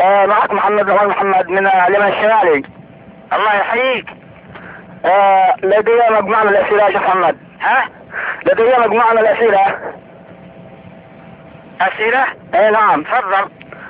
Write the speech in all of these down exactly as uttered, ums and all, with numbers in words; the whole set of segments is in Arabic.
آه معك محمد بن محمد من اليمن الشمالي. الله يحييك. آه لدي مجموعة من الأسئلة يا شيخ محمد. ها؟ لدي مجموعة من الأسئلة. أسئلة؟ اي نعم. تفضل.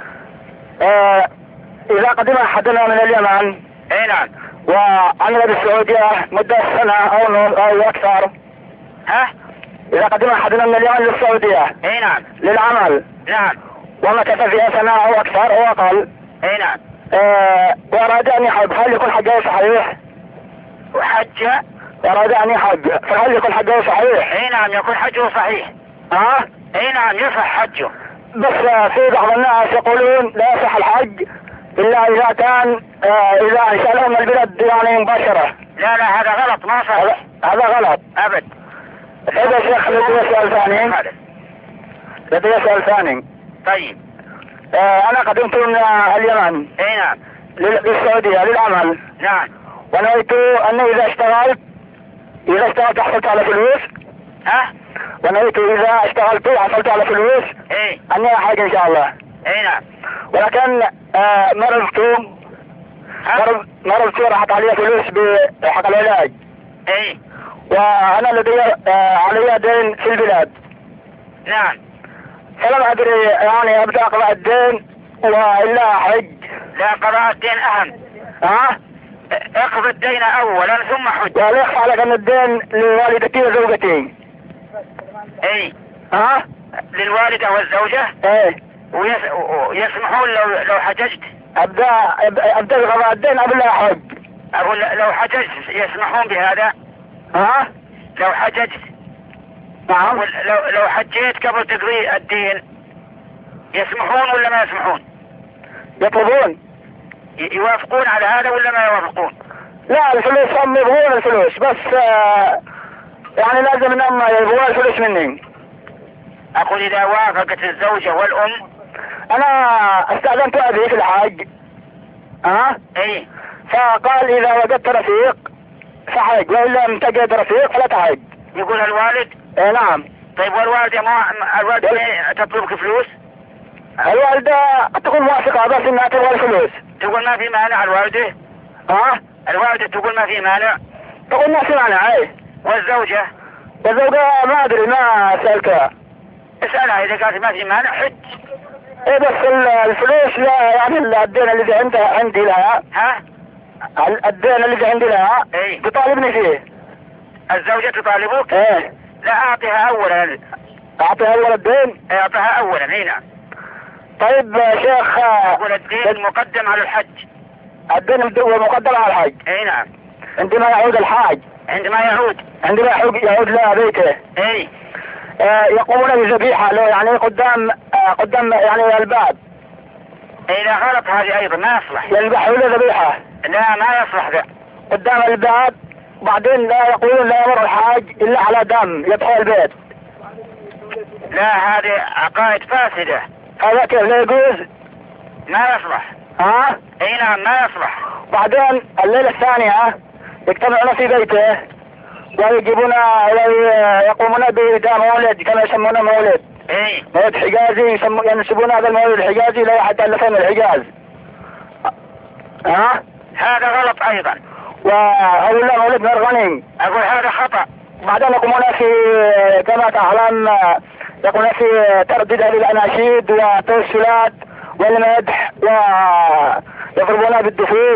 آه إذا قدم أحدنا من اليمن. اي نعم. وعمل بالسعودية مدة سنة أو أو أكثر. ها؟ إذا قدم أحدنا من اليمن للسعودية. اي نعم. للعمل. نعم. ومكث فيها سنة أو أكثر أو أقل. اي نعم. آه وأراد أن يحج، هل يكون حجه صحيح؟ وحج؟ أراد أن يحج، فهل يكون حجه صحيح؟ اي نعم يكون حجه صحيح. ها؟ اي نعم يصح حجه. بس في بعض الناس يقولون لا يصح الحج إلا إذا كان آه إذا انشأ من البلد يعني مباشرة. لا لا هذا غلط ما صحيح. هذا غلط. أبد. هذا شيخ لدي سؤال ثاني. لدي سؤال ثاني. طيب. آه أنا قدمت من اليمن. اي نعم. للسعودية للعمل. نعم. ونويت أني إذا اشتغلت إذا اشتغلت حصلت على فلوس. ها؟ ونويت إذا اشتغلت حصلت على فلوس. اي. أني أحج إن شاء الله. اي نعم. ولكن آه مرضت مرض مرضت راحت علي فلوس بحق العلاج. اي. وأنا لدي آه علي دين في البلاد. نعم. فلم أدري يعني أبدأ أقضاء الدين وإلا أحج. لا قضاء الدين أهم. ها؟ اقضي الدين أولا ثم حج. ولا يخفى عليك أن الدين لوالدتي وزوجتي. اي. ها؟ للوالدة والزوجة. ايه. ويسمحون لو لو حججت. ابدا ابدا قضاء الدين قبل لا احج. اقول لو حججت يسمحون بهذا. ها؟ لو حججت. نعم. لو لو حجيت قبل تقضي الدين يسمحون ولا ما يسمحون؟ يطلبون. يوافقون على هذا ولا ما يوافقون؟ لا الفلوس هم يبغون الفلوس بس آه يعني لازم انهم يبغون الفلوس مني. اقول اذا وافقت الزوجة والام. انا استأذنت ابي في الحاج. ها؟ اي. فقال اذا وجدت رفيق فحج وان لم تجد رفيق فلا تحج. يقول الوالد؟ ايه نعم. طيب والوالدة ما الوالدة ما تطلبك فلوس؟ الوالدة تقول موافقة بس انها تبغى الفلوس. تقول ما في مانع الوالدة؟ ها؟ الوالدة تقول ما في مانع؟ تقول ما في مانع. ايه. والزوجة؟ والزوجة ما ادري ما سألتها. اسألها اذا قالت ما في مانع حج. ايه بس الفلوس لا يعني الدين الذي عندها عندي لها. ها؟ الدين الذي عندي لها. ايه. تطالبني فيه. الزوجة تطالبك؟ ايه. لا اعطيها اولا. اعطيها اول الدين؟ اعطيها اولا. اي نعم. طيب يا شيخ. يقول الدين مقدم على الحج. الدين مقدم على الحج. اي نعم. عندما يعود الحاج. عندما يعود. عندما يعود لا بيته. اي. آه يقومون بذبيحة له يعني قدام آه قدام يعني الباب. اي لا غلط هذه ايضا ما يصلح. يذبحوا له ذبيحة. لا ما يصلح ذا. قدام الباب بعدين لا يقولون لا يمر الحاج الا على دم يدخل البيت. لا هذه عقائد فاسدة. هذا كيف لا يجوز؟ ما يصلح. ها؟ اي نعم ما يصلح. بعدين الليلة الثانية يجتمعون في بيته ويجيبون يقومون بإهداء مولد كما يسمونه مولد. اي. مولد حجازي ينسبون هذا المولد الحجازي لا يحد الا فهم الحجاز. ها؟ هذا غلط ايضا. وهؤلاء مولد مرغني. اقول هذا خطأ. بعدين يقومون في كما تعلم يقومون في ترديد للأناشيد والتوسلات والمدح ويضربون بالدفوف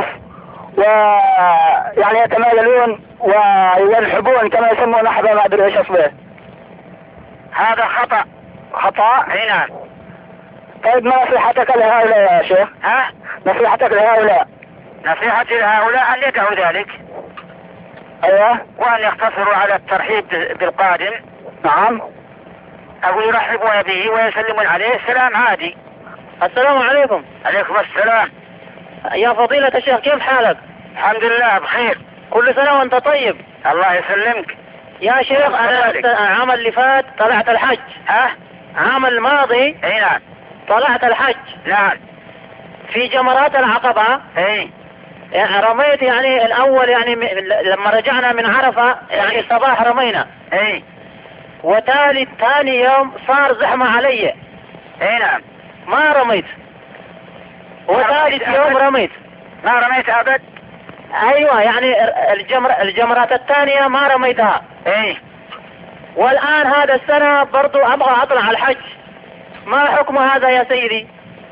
ويعني يتمايلون وينحبون كما يسمون نحبه ما ادري ايش اصله. هذا خطأ. خطأ؟ اي نعم. طيب ما نصيحتك لهؤلاء يا شيخ؟ ها؟ نصيحتك لهؤلاء؟ نصيحتي لهؤلاء ان يدعوا ذلك. ايوه. وان يقتصروا على الترحيب بالقادم. نعم. او يرحبون به ويسلمون عليه السلام عادي. السلام عليكم. عليكم السلام. يا فضيلة الشيخ كيف حالك؟ الحمد لله بخير. كل سنة وانت طيب. الله يسلمك. يا شيخ انا العام اللي فات طلعت الحج. ها؟ عام الماضي. اي نعم. طلعت الحج. نعم. في جمرات العقبة. اي. يعني رميت يعني الاول يعني لما رجعنا من عرفة يعني الصباح رمينا. اي. وتالي ثاني يوم صار زحمة علي. اي نعم. ما رميت. وثالث يوم رميت. ما رميت أبد؟ ايوه يعني الجمر الجمرات الثانية ما رميتها. ايه. والآن هذا السنة برضو أبغى أطلع الحج، ما حكم هذا يا سيدي؟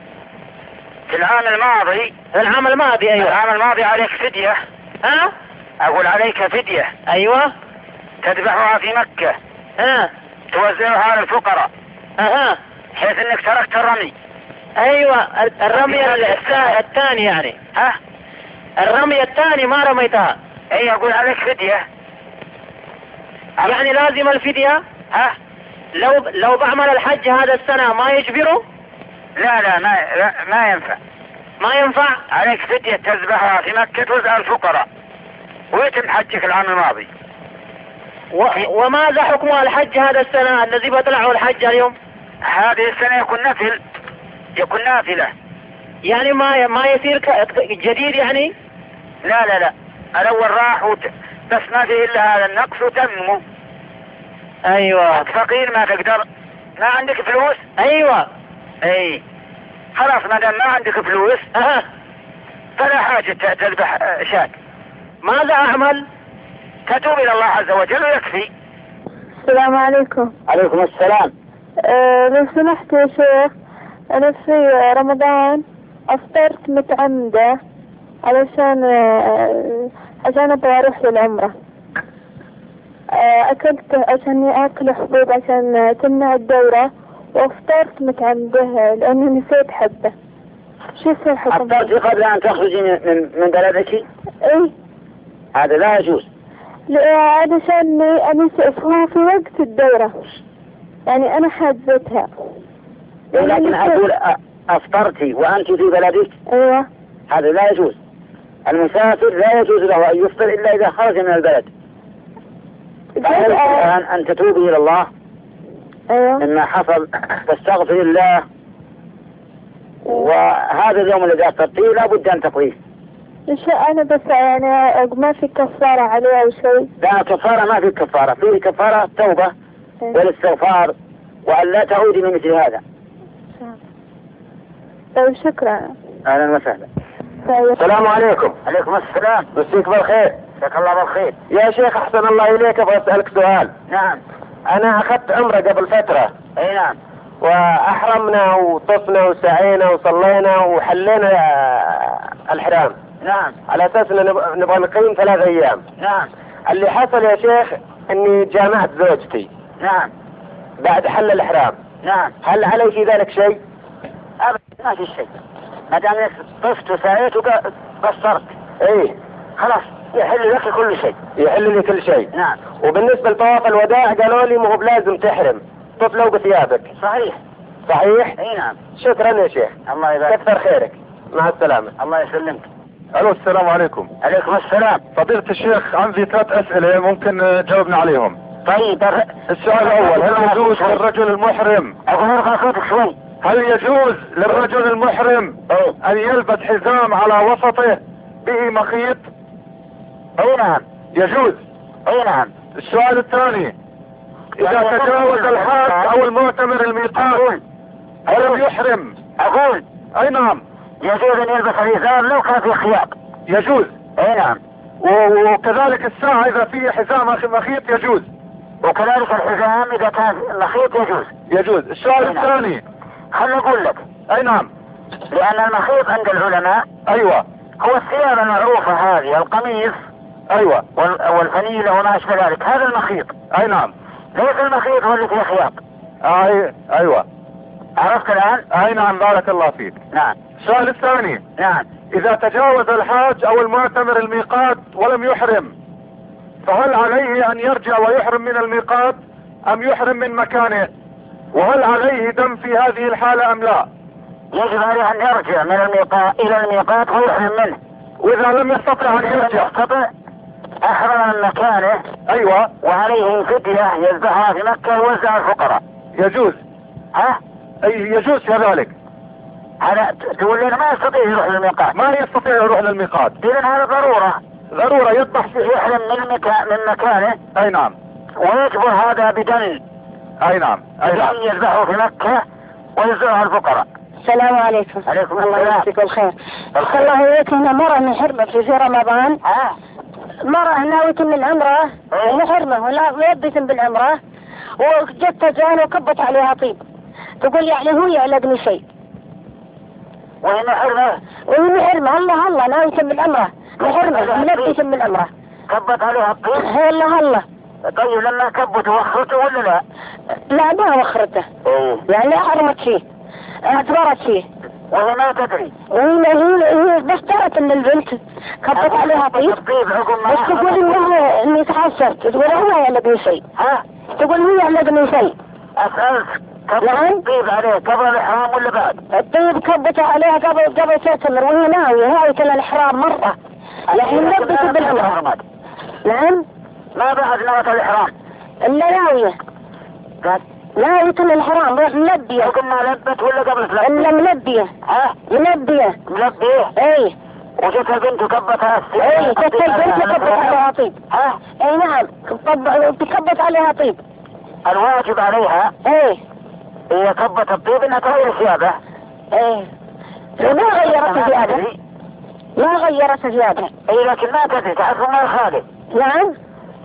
في العام الماضي. في العام الماضي أيوة. العام الماضي عليك فدية. ها؟ أقول عليك فدية. أيوة. تذبحها في مكة. ها؟ توزعها للفقراء. أها. حيث انك تركت الرمي. أيوة الرمي الثاني يعني. ها؟ الرمي الثاني ما رميتها. اي اقول عليك فدية. يعني لازم الفدية؟ ها؟ لو لو بعمل الحج هذا السنة ما يجبره؟ لا لا ما لا ما ينفع. ما ينفع؟ عليك فدية تذبحها في مكة توزع الفقراء ويتم حجك العام الماضي. و... وماذا حكم الحج هذا السنة الذي بطلعه الحج اليوم؟ هذه السنة يكون نفل، يكون نافلة. يعني ما ما يصير ك... جديد يعني؟ لا لا لا الأول راح وت... بس ما فيه إلا هذا النقص وتمه. أيوة. أنت فقير ما تقدر، ما عندك فلوس. أيوة. أي خلاص ما دام ما عندك فلوس. أها. فلا حاجة تذبح شاة. ماذا أعمل؟ تتوب إلى الله عز وجل ويكفي. السلام عليكم. عليكم السلام. أه لو سمحت يا شيخ، أنا في رمضان أفطرت متعمدة علشان أه عشان أبغى أروح للعمرة. أه أكلت عشان آكل حبوب عشان تمنع الدورة، وأفطرت متعمدة لأني نسيت حبة. شو يصير حكم؟ أفطرتي قبل أن تخرجي من من بلدك؟ إيه. هذا لا يجوز. لا علشان أنا هو في وقت الدورة، يعني أنا حاجزتها. لكن أقول أفطرتي وأنت في بلدك. أيوة. هذا لا يجوز. المسافر لا يجوز له أن يفطر إلا إذا خرج من البلد. فعليك الآن أن تتوبي إلى الله. أيوة. مما حصل، تستغفر الله. وهذا اليوم الذي أفطرتيه لابد أن تقضيه. إيش أنا بس يعني ما في كفارة عليه أو شيء؟ لا كفارة، ما في كفارة، فيه كفارة توبة والاستغفار وأن لا تعودي من مثل هذا. طيب شكرا. أهلا وسهلا. طيب. السلام عليكم. عليكم السلام. مسيك بالخير. مساك الله بالخير. يا شيخ أحسن الله إليك، أبغى أسألك سؤال. نعم. أنا أخذت عمرة قبل فترة. أي نعم. وأحرمنا وطفنا وسعينا وصلينا وحلينا الحرام. نعم. على أساس أن نبغى نقيم ثلاث أيام. نعم. اللي حصل يا شيخ أني جامعت زوجتي. نعم. بعد حل الإحرام. نعم. هل علي في ذلك شيء؟ أبدا ما في شيء، ما دام طفت وسعيت وقصرت. إيه خلاص يحل لك كل شيء. يحل لي كل شيء. نعم. وبالنسبة لطواف الوداع قالوا لي مو بلازم تحرم، طف لو بثيابك. صحيح. صحيح؟ اي نعم. شكرا يا شيخ. الله يبارك. كثر خيرك. مع السلامة. الله يسلمك. الو السلام عليكم. عليكم السلام. فضيلة الشيخ عندي ثلاث اسئلة ممكن تجاوبنا عليهم. طيب. السؤال الاول، هل يجوز للرجل المحرم اقول ارفع صوتك شوي. هل يجوز للرجل المحرم أوه. ان يلبس حزام على وسطه به مخيط؟ اي نعم. يجوز. اي نعم. السؤال الثاني، اذا تجاوز الحاج او المعتمر الميقات ولم يحرم. اقول اي نعم. يجوز ان يلبس الحزام لو كان في خياط. يجوز. اي نعم. وكذلك الساعة اذا فيه حزام مخيط يجوز. وكذلك الحزام اذا كان مخيط يجوز. يجوز. السؤال نعم. الثاني. خلنا اقول لك. اي نعم. لان المخيط عند العلماء ايوه هو الثياب المعروفة هذه، القميص ايوه والفنيلة وما اشبه ذلك، هذا المخيط. اي نعم. ليس المخيط هو اللي فيه خياط. اي ايوه. عرفت الان؟ اي نعم بارك الله فيك. نعم. السؤال الثاني. نعم. اذا تجاوز الحاج او المعتمر الميقات ولم يحرم، فهل عليه ان يرجع ويحرم من الميقات ام يحرم من مكانه؟ وهل عليه دم في هذه الحالة ام لا؟ يجب عليه ان يرجع من الميقات الى الميقات ويحرم منه. واذا لم يستطع ان يرجع؟ يستطيع احرم من مكانه. ايوه. وعليه فدية يذبحها في مكة ويوزع الفقراء. يجوز. ها؟ اي يجوز كذلك. هذا تقول لنا ما يستطيع يروح للميقات. ما يستطيع يروح للميقات. اذا هذا ضرورة. ضرورة يذبح في يحرم من مكان من مكانه. اي نعم. ويجبر هذا بدم. اي نعم. اي نعم. يذبحه في مكة ويوزعها الفقراء. السلام عليكم. عليكم الله السلام. يجزيك الخير. الله يهديك. هنا مرة محرمة في في رمضان. ها مرة ناوية من العمرة محرمة ولا لبست بالعمرة وجت تجان وكبت عليها طيب. تقول يعني هو يعلقني شيء. وهي محرمة؟ وهي محرمة. الله الله ناوية من العمرة محرمة ملبسة من العمرة. كبت عليها الطيب؟ الله الله. طيب لما كبت وخرته ولا لا؟ لا ما وخرته. ايه يعني حرمت فيه اعتبرت فيه وهي ما تدري. وهي هي هي بس تعرف ان البنت كبت عليها طيب بس تقول انها اني تحسرت. تقول هو يعلقني شيء. ها تقول هو يعلقني شيء. اسألت كبت الطيب عليه قبل الإحرام ولا بعد؟ الطيب كبت عليها قبل قبل تعتمر وهي ناوية ناوية الإحرام مرة يعني ملبسة بالعمرة. نعم ما بعد نوة الإحرام إلا ناوية ناوية الإحرام ملبية. قلنا لبت ولا قبل تلبي؟ إلا ملبية. ها ملبية ملبية؟ ايه وجت البنت وكبتها السيد. ايه جت البنت وكبت عليها طيب. ها اي نعم كبت عليها طيب. الواجب عليها ايه هي كبت الطيب انها تغير ثيابها. ايه ما غيرت ثيابها. ما غيرت ثيابها. اي لكن ما تدري تعرف ما الخالد. نعم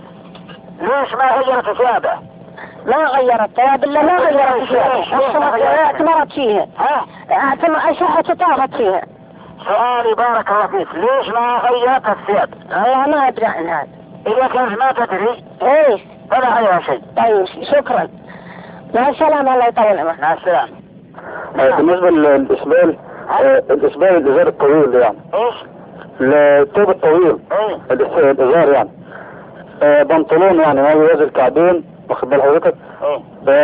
ليش ما غيرت ثيابها؟ ما غيرت ثياب الا ما غيرت ثيابها. اعتمرت فيها. ها اعتمر اشعت طارت فيها. سؤالي بارك الله فيك ليش ما غيرت الثياب؟ انا ما ادري عن هذا. اذا كانت ما تدري ايه فلا عليها شيء. طيب شكرا. مع السلامة الله يطول عمرك. مع السلامة. بالنسبة للإسبال الإسبال الإزار الطويل يعني ايش؟ الثوب الطويل ايه الإزار يعني آه بنطلون يعني ما يوازي الكعبين واخد بال حضرتك. ايه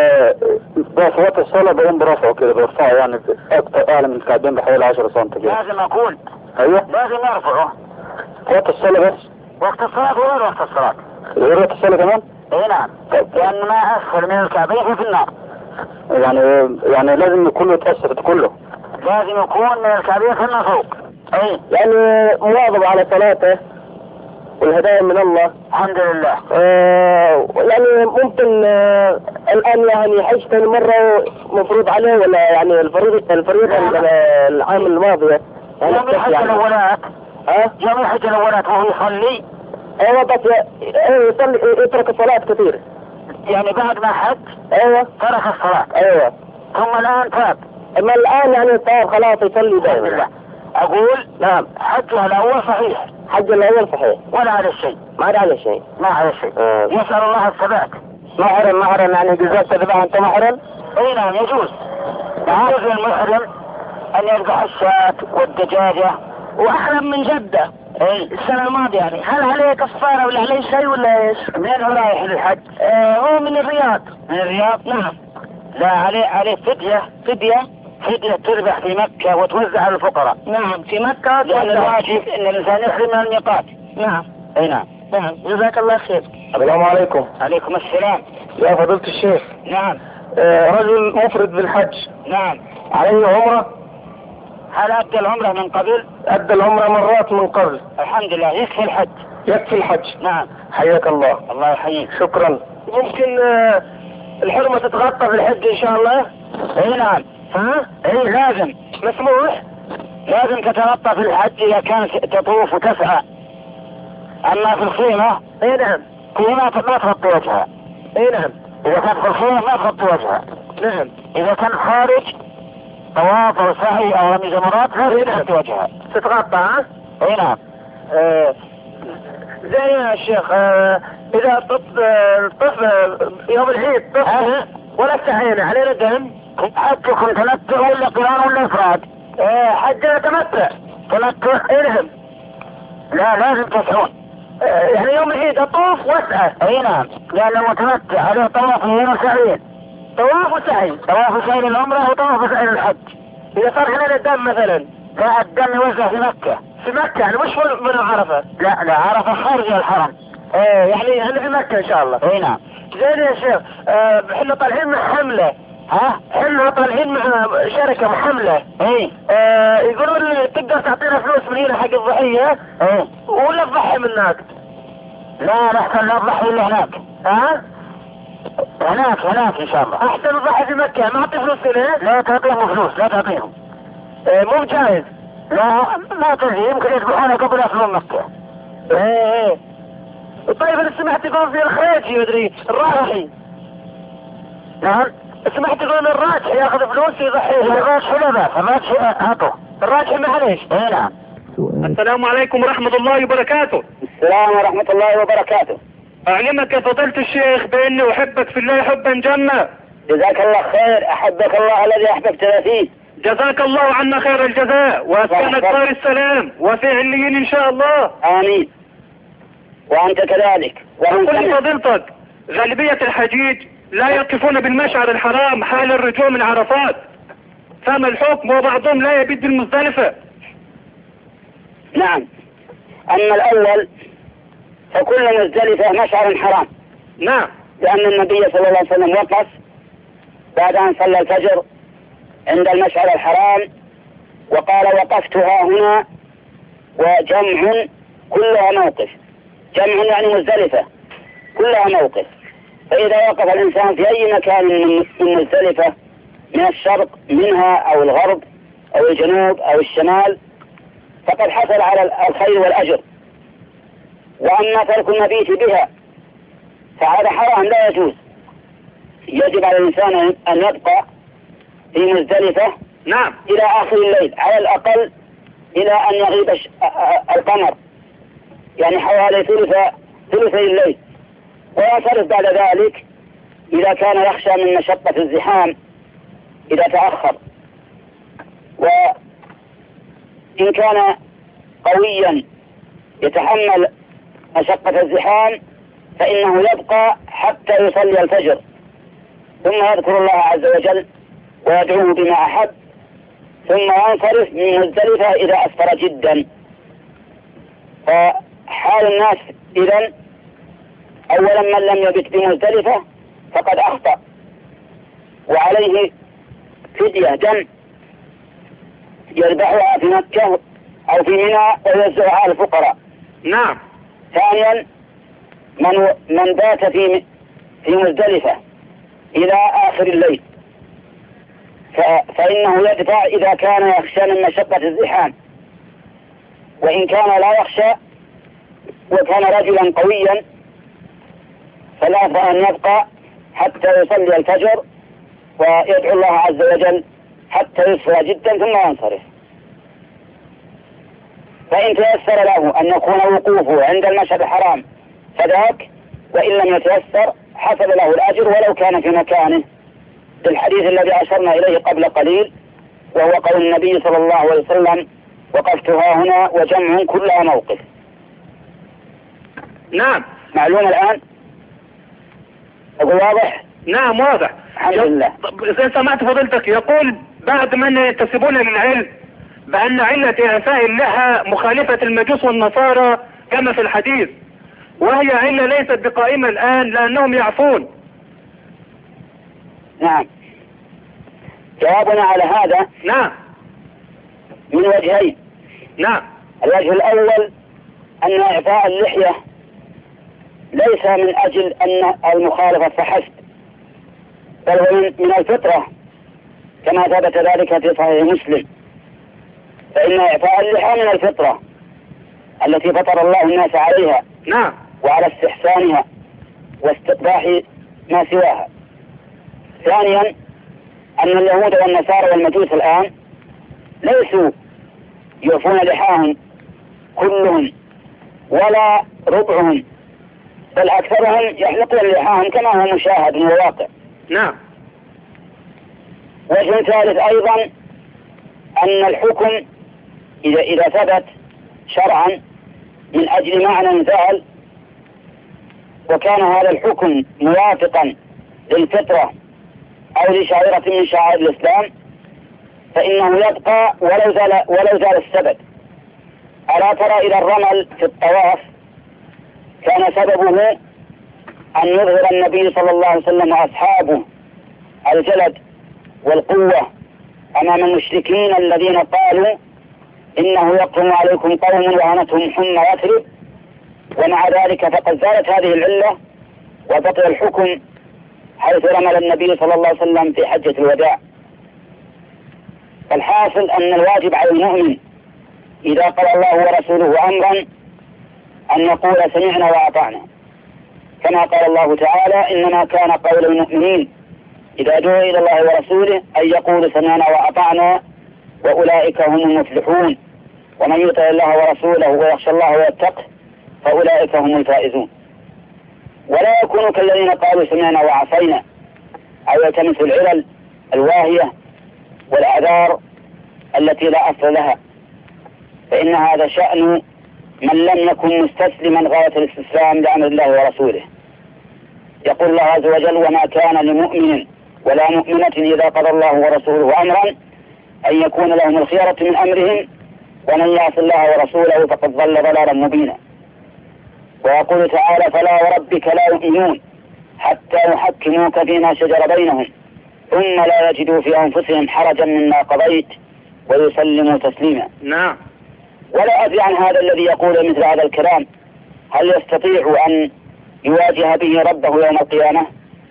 ده في وقت الصلاة بقوم برفعه كده برفعه يعني أكتر أعلى من الكعبين بحوالي عشرة سنتي كده. لازم اقول أيوه لازم ارفعه وقت الصلاة بس. وقت الصلاة وغير وقت الصلاة. غير وقت الصلاة كمان؟ اي نعم لان ما اسفل من الكعبين في النار. يعني يعني لازم كله يتأثر كله. لازم يكون من الكعبين في النار فوق. اي يعني مواظب على صلاته والهدايا من الله الحمد لله. آه يعني ممكن آه الآن يعني حج ثاني مرة مفروض عليه ولا يعني الفريضة الفريضة العام الماضي يعني يوم يحج الأولات ها؟ يوم يحج الأولات وهو يصلي ايوه بس يصلي يترك الصلاة كثير يعني بعد ما حج ايوه ترك الصلاة. ايوه ثم الآن تاب. اما الآن يعني طاب خلاص يصلي دائما. أقول نعم حجها الأول صحيح. حج الأول صحيح ولا على الشيء. ما على شيء. ما على شيء. آه. يسأل الله الثبات. محرم محرم يعني جزاء تذبح أنت محرم؟ اي نعم يجوز. يجوز للمحرم أن يذبح الشاة والدجاجة وأحرم من جدة. اي السنة الماضية يعني هل عليه كفارة ولا عليه شيء ولا ايش؟ منين هو رايح للحج؟ آه هو من الرياض. من الرياض؟ نعم. لا عليه عليه فدية. فدية؟ فدية تذبح في مكة وتوزع على الفقراء. نعم في مكة. لأن الواجب أن الإنسان يحرم من الميقات. نعم. اي نعم. نعم جزاك الله خير. السلام عليكم. عليكم السلام. يا فضيلة الشيخ. نعم. آه رجل مفرد بالحج. نعم. عليه عمرة؟ هل أدى العمرة من قبل؟ أدى العمرة مرات من قبل. الحمد لله يكفي الحج. يكفي الحج. نعم. حياك الله. الله يحييك. شكرا. ممكن آه الحرمة تتغطى في الحج إن شاء الله؟ اي نعم. ها؟ اي لازم. مسموح؟ لازم تتغطى في الحج إذا كانت تطوف وتسعى. أما في الخيمة اي نعم. هي ما تغطي وجهها. اي نعم. إذا كانت في الخيمة ما تغطي وجهها. نعم. إذا كان خارج طواف أو سعي أو رمي جمرات لا تغطي وجهها. تتغطى ها؟ اي نعم. آه زي يا شيخ آه إذا طف آه طف آه يوم العيد طف أه. ولا استعينا علينا دم. حجكم تمتع ولا قران ولا إفراد؟ آه حجنا تمتع. تمتع؟ اي نعم. لا لازم تسعون. آه يعني يوم العيد اطوف واسعى. اي نعم لأنه متمتع عليه طواف وسعي. طواف وسعي. طواف وسعي للعمرة وطواف وسعي للحج. إذا صار علينا الدم مثلا. لا الدم يوزع في مكة. في مكة يعني مش من عرفة. لا لا عرفة خارج الحرم. ايه يعني احنا في مكة ان شاء الله. اي نعم. زين يا شيخ آه احنا طالعين مع حملة. ها؟ احنا طالعين مع شركة مع حملة. اي آه يقولوا لي تقدر تعطينا فلوس من هنا حق الضحية. اي ولا تضحي من هناك؟ لا نحسن لا نضحي الا هناك. ها؟ هناك هناك ان شاء الله. احسن نضحي في مكة ما اعطي فلوس هنا؟ لا تعطيهم فلوس لا تعطيهم. إيه مو جاهز. لا ما تدري يمكن يذبحونه قبل أسلم مكة. ايه ايه. طيب انا سمعت يقول في الخريجي مدري الراجحي. نعم سمعت يقول الراجحي ياخذ فلوس يضحي. الراجحي لا بأس الراجحي هاته الراجحي معليش. ايه نعم. السلام عليكم ورحمة الله وبركاته. السلام ورحمة الله وبركاته. أعلمك يا فضيلة الشيخ بأني أحبك في الله حبا جما. جزاك الله خير، أحبك الله الذي أحببتنا فيه. جزاك الله عنا خير الجزاء وأسكنك دار السلام وفي عليين إن شاء الله. آمين. وأنت كذلك. وقل فضيلتك غالبية الحجيج لا يقفون بالمشعر الحرام حال الرجوع من عرفات، فما الحكم؟ وبعضهم لا يبيد المزدلفة. نعم. أما الأول فكل مزدلفة مشعر حرام. نعم. لأن النبي صلى الله عليه وسلم وقف بعد أن صلى الفجر عند المشعر الحرام وقال وقفتها هنا وجمع كلها موقف. جمع يعني مزدلفة كلها موقف. فإذا وقف الإنسان في أي مكان من مزدلفة من الشرق منها أو الغرب أو الجنوب أو الشمال فقد حصل على الخير والأجر. وأما ترك المبيت بها فهذا حرام لا يجوز. يجب على الإنسان أن يبقى في مزدلفة نعم إلى آخر الليل على الأقل إلى أن يغيب القمر، يعني حوالي ثلث ثلثي الليل، وينصرف بعد ذلك إذا كان يخشى من مشقة الزحام إذا تأخر. وإن كان قويا يتحمل مشقة الزحام فإنه يبقى حتى يصلي الفجر ثم يذكر الله عز وجل ويدعوه بما أحب ثم ينصرف من مزدلفة إذا أسفر جدا. فحال الناس إذن أولا من لم يبت بمزدلفة فقد أخطأ وعليه فدية دم يذبحها في مكة أو في منى ويوزعها على الفقراء. نعم. ثانيا من من بات في في مزدلفة إلى آخر الليل فإنه يدفع إذا كان يخشى من مشقة الزحام، وإن كان لا يخشى وكان رجلا قويا فلا بد أن يبقى حتى يصلي الفجر ويدعو الله عز وجل حتى يصفى جدا ثم ينصرف. فإن تيسر له أن يكون وقوفه عند المشهد الحرام فذاك، وإن لم يتيسر حصل له الأجر ولو كان في مكانه، بالحديث الذي أشرنا إليه قبل قليل وهو قول النبي صلى الله عليه وسلم وقفتها هنا وجمع كلها موقف. نعم. معلوم الآن؟ أقول واضح؟ نعم واضح الحمد لله. إذا سمعت فضيلتك يقول بعد من ينتسبون للعلم بأن علة إعفاء اللحى مخالفة المجوس والنصارى كما في الحديث، وهي علة ليست بقائمة الآن لأنهم يعفون. نعم. جوابنا على هذا نعم من وجهين. نعم. الوجه الأول أن إعفاء اللحية ليس من أجل أن المخالفة فحسب، بل هو من الفطرة كما ثبت ذلك في صحيح مسلم، فإن إعفاء اللحى من الفطرة التي فطر الله الناس عليها. نعم. وعلى استحسانها واستقباح ما سواها. ثانيا أن اليهود والنصارى والمجوس الآن ليسوا يعفون لحاهم كلهم ولا ربعهم، بل أكثرهم يحلقون لحاهم كما هو مشاهد من الواقع. نعم. وجه ثالث أيضا أن الحكم إذا إذا ثبت شرعا من أجل معنى انزال وكان هذا الحكم موافقا للفطرة أو لشعيرة من شعائر الإسلام فإنه يبقى ولو زال ولو زال السبب. ألا ترى إلى الرمل في الطواف كان سببه أن يظهر النبي صلى الله عليه وسلم وأصحابه الجلد والقوة أمام المشركين الذين قالوا إنه يقوم عليكم قوم وهنتهم حمى يثرب، ومع ذلك فقد زالت هذه العلة وبطل الحكم حيث رمل النبي صلى الله عليه وسلم في حجة الوداع. فالحاصل أن الواجب على المؤمن إذا قال الله ورسوله أمرا أن يقول سمعنا وأطعنا، كما قال الله تعالى إنما كان قول المؤمنين إذا دعوا إلى الله ورسوله أن يقولوا سمعنا وأطعنا وأولئك هم المفلحون، ومن يطع الله ورسوله ويخشى الله ويتقه فأولئك هم الفائزون. ولا يكونوا كالذين قالوا سمعنا وعصينا أو يلتمسوا العلل الواهية والأعذار التي لا أصل لها، فإن هذا شأن من لم يكن مستسلما غاية الاستسلام لأمر الله ورسوله. يقول الله عز وجل وما كان لمؤمن ولا مؤمنة إذا قضى الله ورسوله أمرا أن يكون لهم الخيرة من أمرهم ومن يعص الله ورسوله فقد ضل ضلالا مبينا. ويقول تعالى فلا وربك لا يؤمنون حتى يحكموك فيما شجر بينهم ثم لا يجدوا في أنفسهم حرجا مما قضيت ويسلموا تسليما. نعم. ولا أدري عن هذا الذي يقول مثل هذا الكلام هل يستطيع أن يواجه به ربه يوم القيامة؟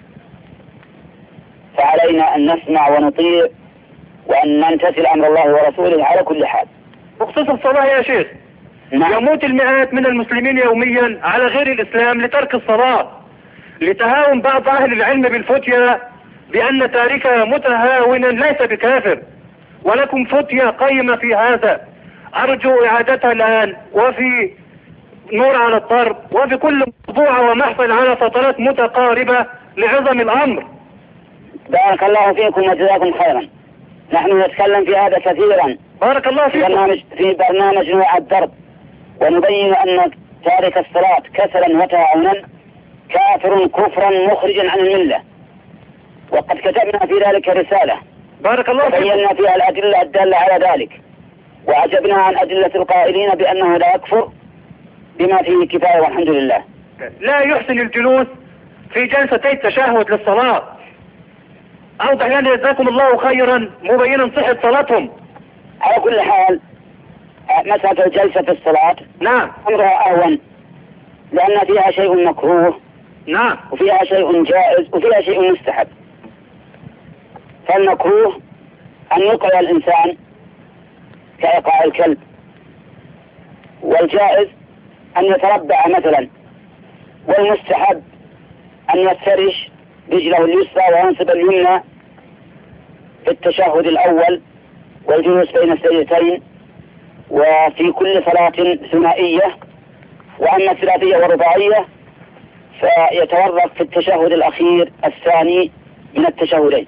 فعلينا أن نسمع ونطيع وأن نمتثل أمر الله ورسوله على كل حال. بخصوص الصلاة يا شيخ، نعم. يموت المئات من المسلمين يوميا على غير الإسلام لترك الصلاة، لتهاون بعض أهل العلم بالفتية بأن تاركها متهاونا ليس بكافر، ولكم فتية قيمة في هذا أرجو إعادتها الآن وفي نور على الطرب وفي كل موضوع ومحفل على فترات متقاربة لعظم الأمر. بارك الله فيكم وجزاكم خيرا. نحن نتكلم في هذا كثيرا بارك الله في فيكم برنامج, في برنامج نور على الدرب، ونبين أن تارك الصلاة كسلا وتهاونا كافر كفرا مخرجا عن الملة، وقد كتبنا في ذلك رسالة بارك الله فيكم وبينا فيها الأدلة الدالة على ذلك، وعجبنا عن أدلة القائلين بأنه لا يكفر بما فيه كفاية والحمد لله. لا يحسن الجلوس في جلستي التشهد للصلاة. أوضح لنا جزاكم الله خيرا مبينا صحة صلاتهم. على كل حال مسألة الجلسة في الصلاة نعم أمرها أهون، لأن فيها شيء مكروه نعم وفيها شيء جائز وفيها شيء مستحب. فالمكروه أن يقع الإنسان كإيقاع الكلب، والجائز أن يتربع مثلا، والمستحب أن يفترش رجله اليسرى وينصب اليمنى في التشهد الأول والجلوس بين السجدتين، وفي كل صلاة ثنائية. وأما الثلاثية والرباعية فيتورط في التشهد الأخير الثاني من التشهدين.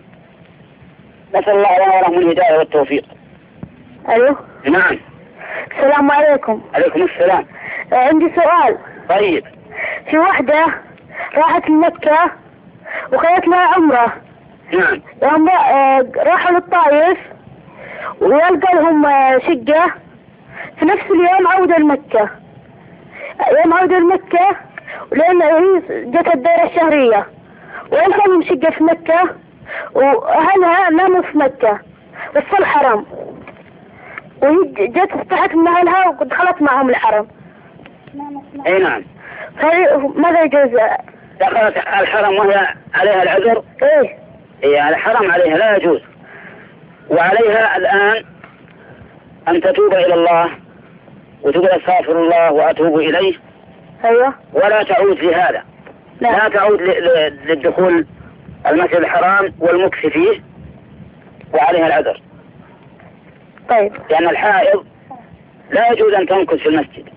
نسأل الله لنا ولهم الهداية والتوفيق. ألو. نعم. السلام عليكم. عليكم السلام. عندي سؤال. طيب. في واحدة راحت لمكة وخذت لها عمرة. نعم. يوم راحوا للطائف ويلقى لهم شقة في نفس اليوم عودة لمكة. يوم عودة لمكة ولأن هي جت الدورة الشهرية ويلقى لهم شقة في مكة وأهلها ناموا في مكة بس الحرم، وهي جت استحت من أهلها ودخلت معهم الحرم. اي نعم. ماذا يجوز؟ دخلت الحرم وهي عليها العذر. ايه ايه الحرم عليها لا يجوز، وعليها الآن أن تتوب إلى الله وتقول استغفر الله وأتوب إليه. ايوه. ولا تعود لهذا. لا, لا تعود للدخول المسجد الحرام والمكث فيه وعليها العذر. طيب. لأن الحائض لا يجوز أن تمكث في المسجد.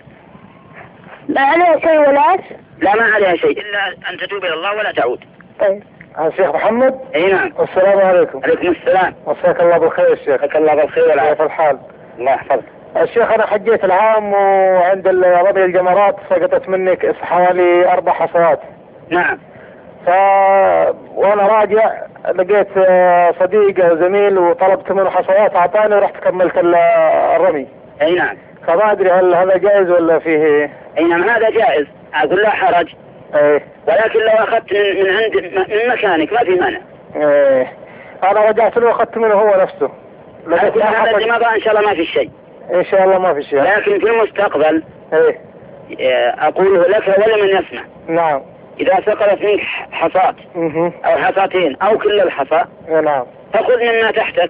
ما عليها شيء ولا؟ لا ما عليها شيء إلا أن تتوب إلى الله ولا تعود. طيب. الشيخ محمد. اي نعم. السلام عليكم. عليكم السلام. مساك الله بالخير الشيخ. مساك الله بالخير والعافية. كيف الحال؟ الله يحفظك. الشيخ أنا حجيت العام وعند رمي الجمرات سقطت مني حوالي أربع حصوات. نعم. ف وأنا راجع لقيت صديق زميل وطلبت منه حصوات أعطاني ورحت كملت الرمي. اي نعم. فما أدري هل هذا جائز ولا فيه؟ اي نعم هذا جائز، أقول لا حرج. ايه. ولكن لو أخذت من, من عند من مكانك ما في مانع. ايه. أنا رجعت له وأخذت منه هو نفسه. لكن هذا الجماعة إن شاء الله ما في شيء. إن شاء الله ما في شيء. لكن في المستقبل ايه. أقوله لك ولمن يسمع. نعم. إذا سقطت منك حصات اها. أو حصاتين أو كل الحصى. نعم. فخذ مما تحتك.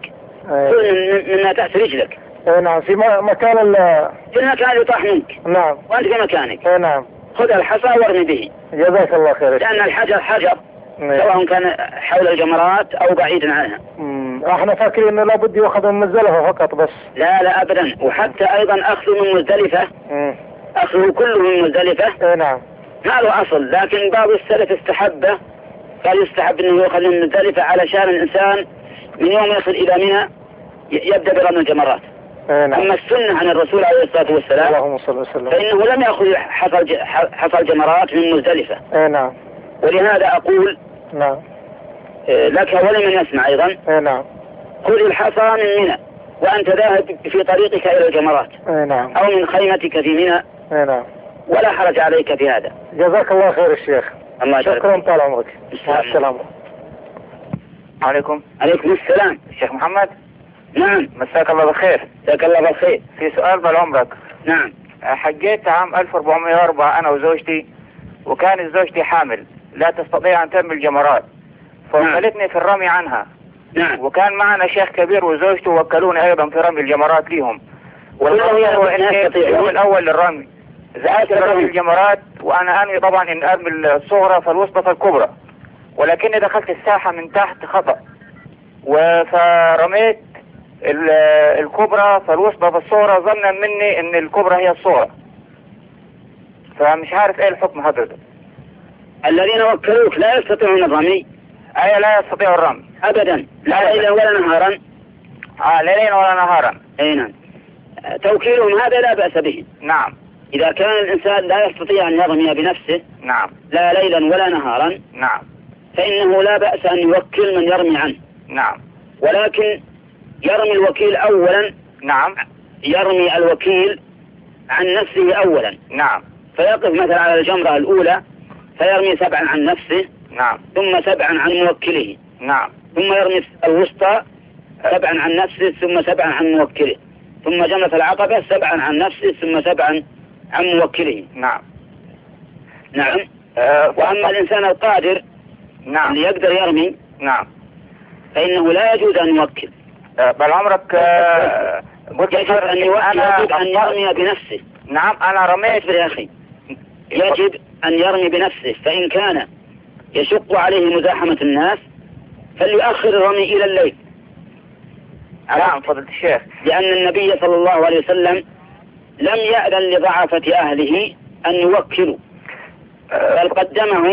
كل من مما تحت رجلك. اي نعم. في مكان ال في المكان اللي يطاح منك. نعم. وانت في مكانك. اي نعم. خذ الحصى وارمي به. جزاك الله خير. لان الحجر حجر سواء كان حول الجمرات او بعيدا عنها. امم احنا فاكرين انه لابد ياخذ من مزدلفة فقط بس. لا لا ابدا. وحتى ايضا اخذه من مزدلفة. امم اخذه كله من مزدلفة. اي نعم. ما له اصل، لكن بعض السلف استحبه، قال يستحب انه ياخذ من مزدلفة علشان الانسان من يوم يصل الى منى يبدا برمي الجمرات. نعم. اما السنة عن الرسول عليه الصلاة والسلام اللهم صل وسلم فانه لم ياخذ حصى حصى الجمرات من مزدلفة. اي نعم. ولهذا اقول نعم لك ولمن يسمع ايضا اي نعم خذ الحصى من منى وانت ذاهب في طريقك الى الجمرات اي نعم او من خيمتك في منى اي نعم ولا حرج عليك في هذا. جزاك الله خير الشيخ. الله شكرا طال عمرك. مع السلامة. عليكم. عليكم السلام. الشيخ محمد. نعم. مساك الله بالخير. مساك الله بالخير. في سؤال طال عمرك. نعم. حجيت عام ألف وأربعمائة وأربعة انا وزوجتي، وكانت زوجتي حامل لا تستطيع ان ترمي الجمرات، فوكلتني في الرمي عنها. نعم. وكان معنا شيخ كبير وزوجته وكلوني ايضا في رمي الجمرات ليهم، والقضية هو اني اليوم الاول للرمي زعلت رمي الجمرات وانا انوي طبعا ان ارمي الصغرى فالوسطى فالكبرى، ولكني دخلت الساحة من تحت خطأ فرميت الكبرى فالوسطى فالصغرى ظنا مني ان الكبرى هي الصغرى، فمش عارف ايه الحكم حضرتك. الذين وكلوك لا يستطيعون الرمي. اي لا يستطيع الرمي ابدا، لا ليلا ولا نهارا. اه ليلا ولا نهارا. اي نعم. توكيلهم هذا لا بأس به. نعم. اذا كان الانسان لا يستطيع ان يرمي بنفسه نعم لا ليلا ولا نهارا نعم فانه لا بأس ان يوكل من يرمي عنه. نعم. ولكن يرمي الوكيل اولا. نعم. يرمي الوكيل عن نفسه اولا. نعم. فيقف مثلا على الجمرة الاولى فيرمي سبعا عن نفسه. نعم. ثم سبعا عن موكله. نعم. ثم يرمي الوسطى سبعا عن نفسه ثم سبعا عن موكله. ثم جمرة العقبة سبعا عن نفسه ثم سبعا عن موكله. نعم. نعم. أه وأما الإنسان القادر نعم اللي يقدر يرمي نعم فإنه لا يجوز أن يوكل. أه بل عمرك أه يجب أن يوكل يجب أن يرمي بنفسه. نعم أنا رميت يا أخي يجب أن يرمي بنفسه، فإن كان يشق عليه مزاحمة الناس فليؤخر الرمي إلى الليل. نعم فضيلة الشيخ. لأن النبي صلى الله عليه وسلم لم يأذن لضعفة أهله أن يوكلوا، بل قدمهم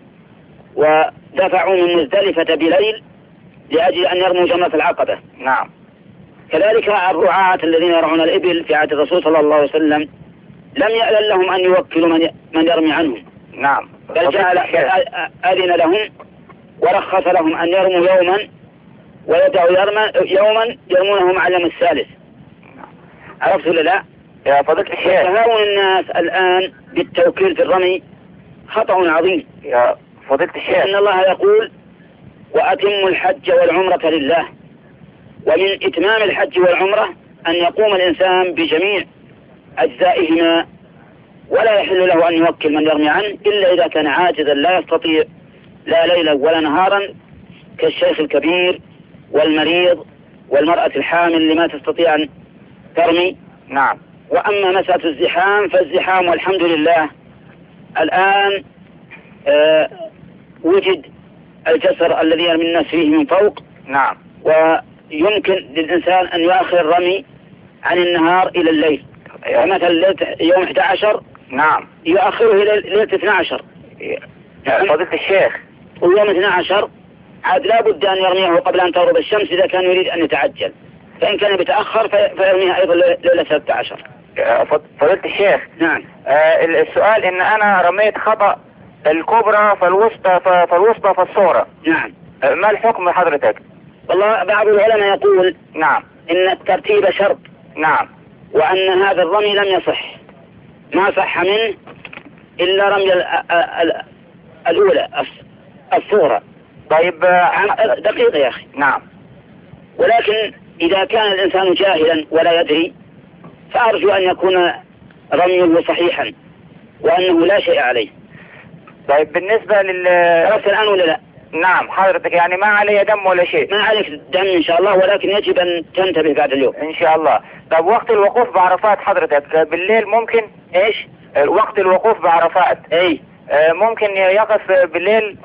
ودفعوا من مزدلفة بليل لأجل أن يرموا جمرة العقبة. نعم. كذلك الرعاة الذين يرعون الإبل في عهد الرسول صلى الله عليه وسلم لم يأذن لهم أن يوكلوا من من يرمي عنهم. نعم. بل جعل أذن لهم ورخص لهم أن يرموا يوما ويدعوا يرمى يوما يرمونه مع اليوم الثالث. عرفت ولا لا؟ يا فضيلة الشيخ. تهاون الناس الآن بالتوكيل في الرمي خطأ عظيم. يا فضيلة الشيخ. إن الله يقول وأتموا الحج والعمرة لله، ومن إتمام الحج والعمرة أن يقوم الإنسان بجميع أجزائهما ولا يحل له أن يوكل من يرمي عنه إلا إذا كان عاجزا لا يستطيع لا ليلا ولا نهارا كالشيخ الكبير والمريض والمرأة الحامل اللي ما تستطيع أن ترمي. نعم. وأما مسألة الزحام فالزحام والحمد لله الآن آه وجد الجسر الذي يرمي الناس فيه من فوق. نعم. ويمكن للإنسان أن يؤخر الرمي عن النهار إلى الليل. مثلا يوم أحد عشر نعم يؤخره إلى ليلة اثني عشر. فضيلة الشيخ. ويوم اثني عشر عاد لا بد أن يرميه قبل أن تغرب الشمس إذا كان يريد أن يتعجل، فإن كان بيتأخر فيرميها أيضا ليلة ثلاثة عشر. فضيلة الشيخ. نعم. آه السؤال إن أنا رميت خطأ الكبرى فالوسطى فالوسطى فالصغرى. نعم. آه ما الحكم حضرتك؟ والله بعض العلماء يقول نعم إن الترتيب شرط. نعم. وأن هذا الرمي لم يصح، ما صح منه إلا رمي الأولى الصغرى. طيب دقيقة يا أخي. نعم. ولكن إذا كان الإنسان جاهلا ولا يدري فأرجو أن يكون رميه صحيحا وأنه لا شيء عليه. طيب بالنسبة لل عرفت الآن ولا لا؟ نعم حضرتك، يعني ما علي دم ولا شيء؟ ما عليك دم إن شاء الله، ولكن يجب أن تنتبه بعد اليوم إن شاء الله. طب وقت الوقوف بعرفات حضرتك بالليل ممكن؟ إيش؟ وقت الوقوف بعرفات إيه ممكن يقف بالليل؟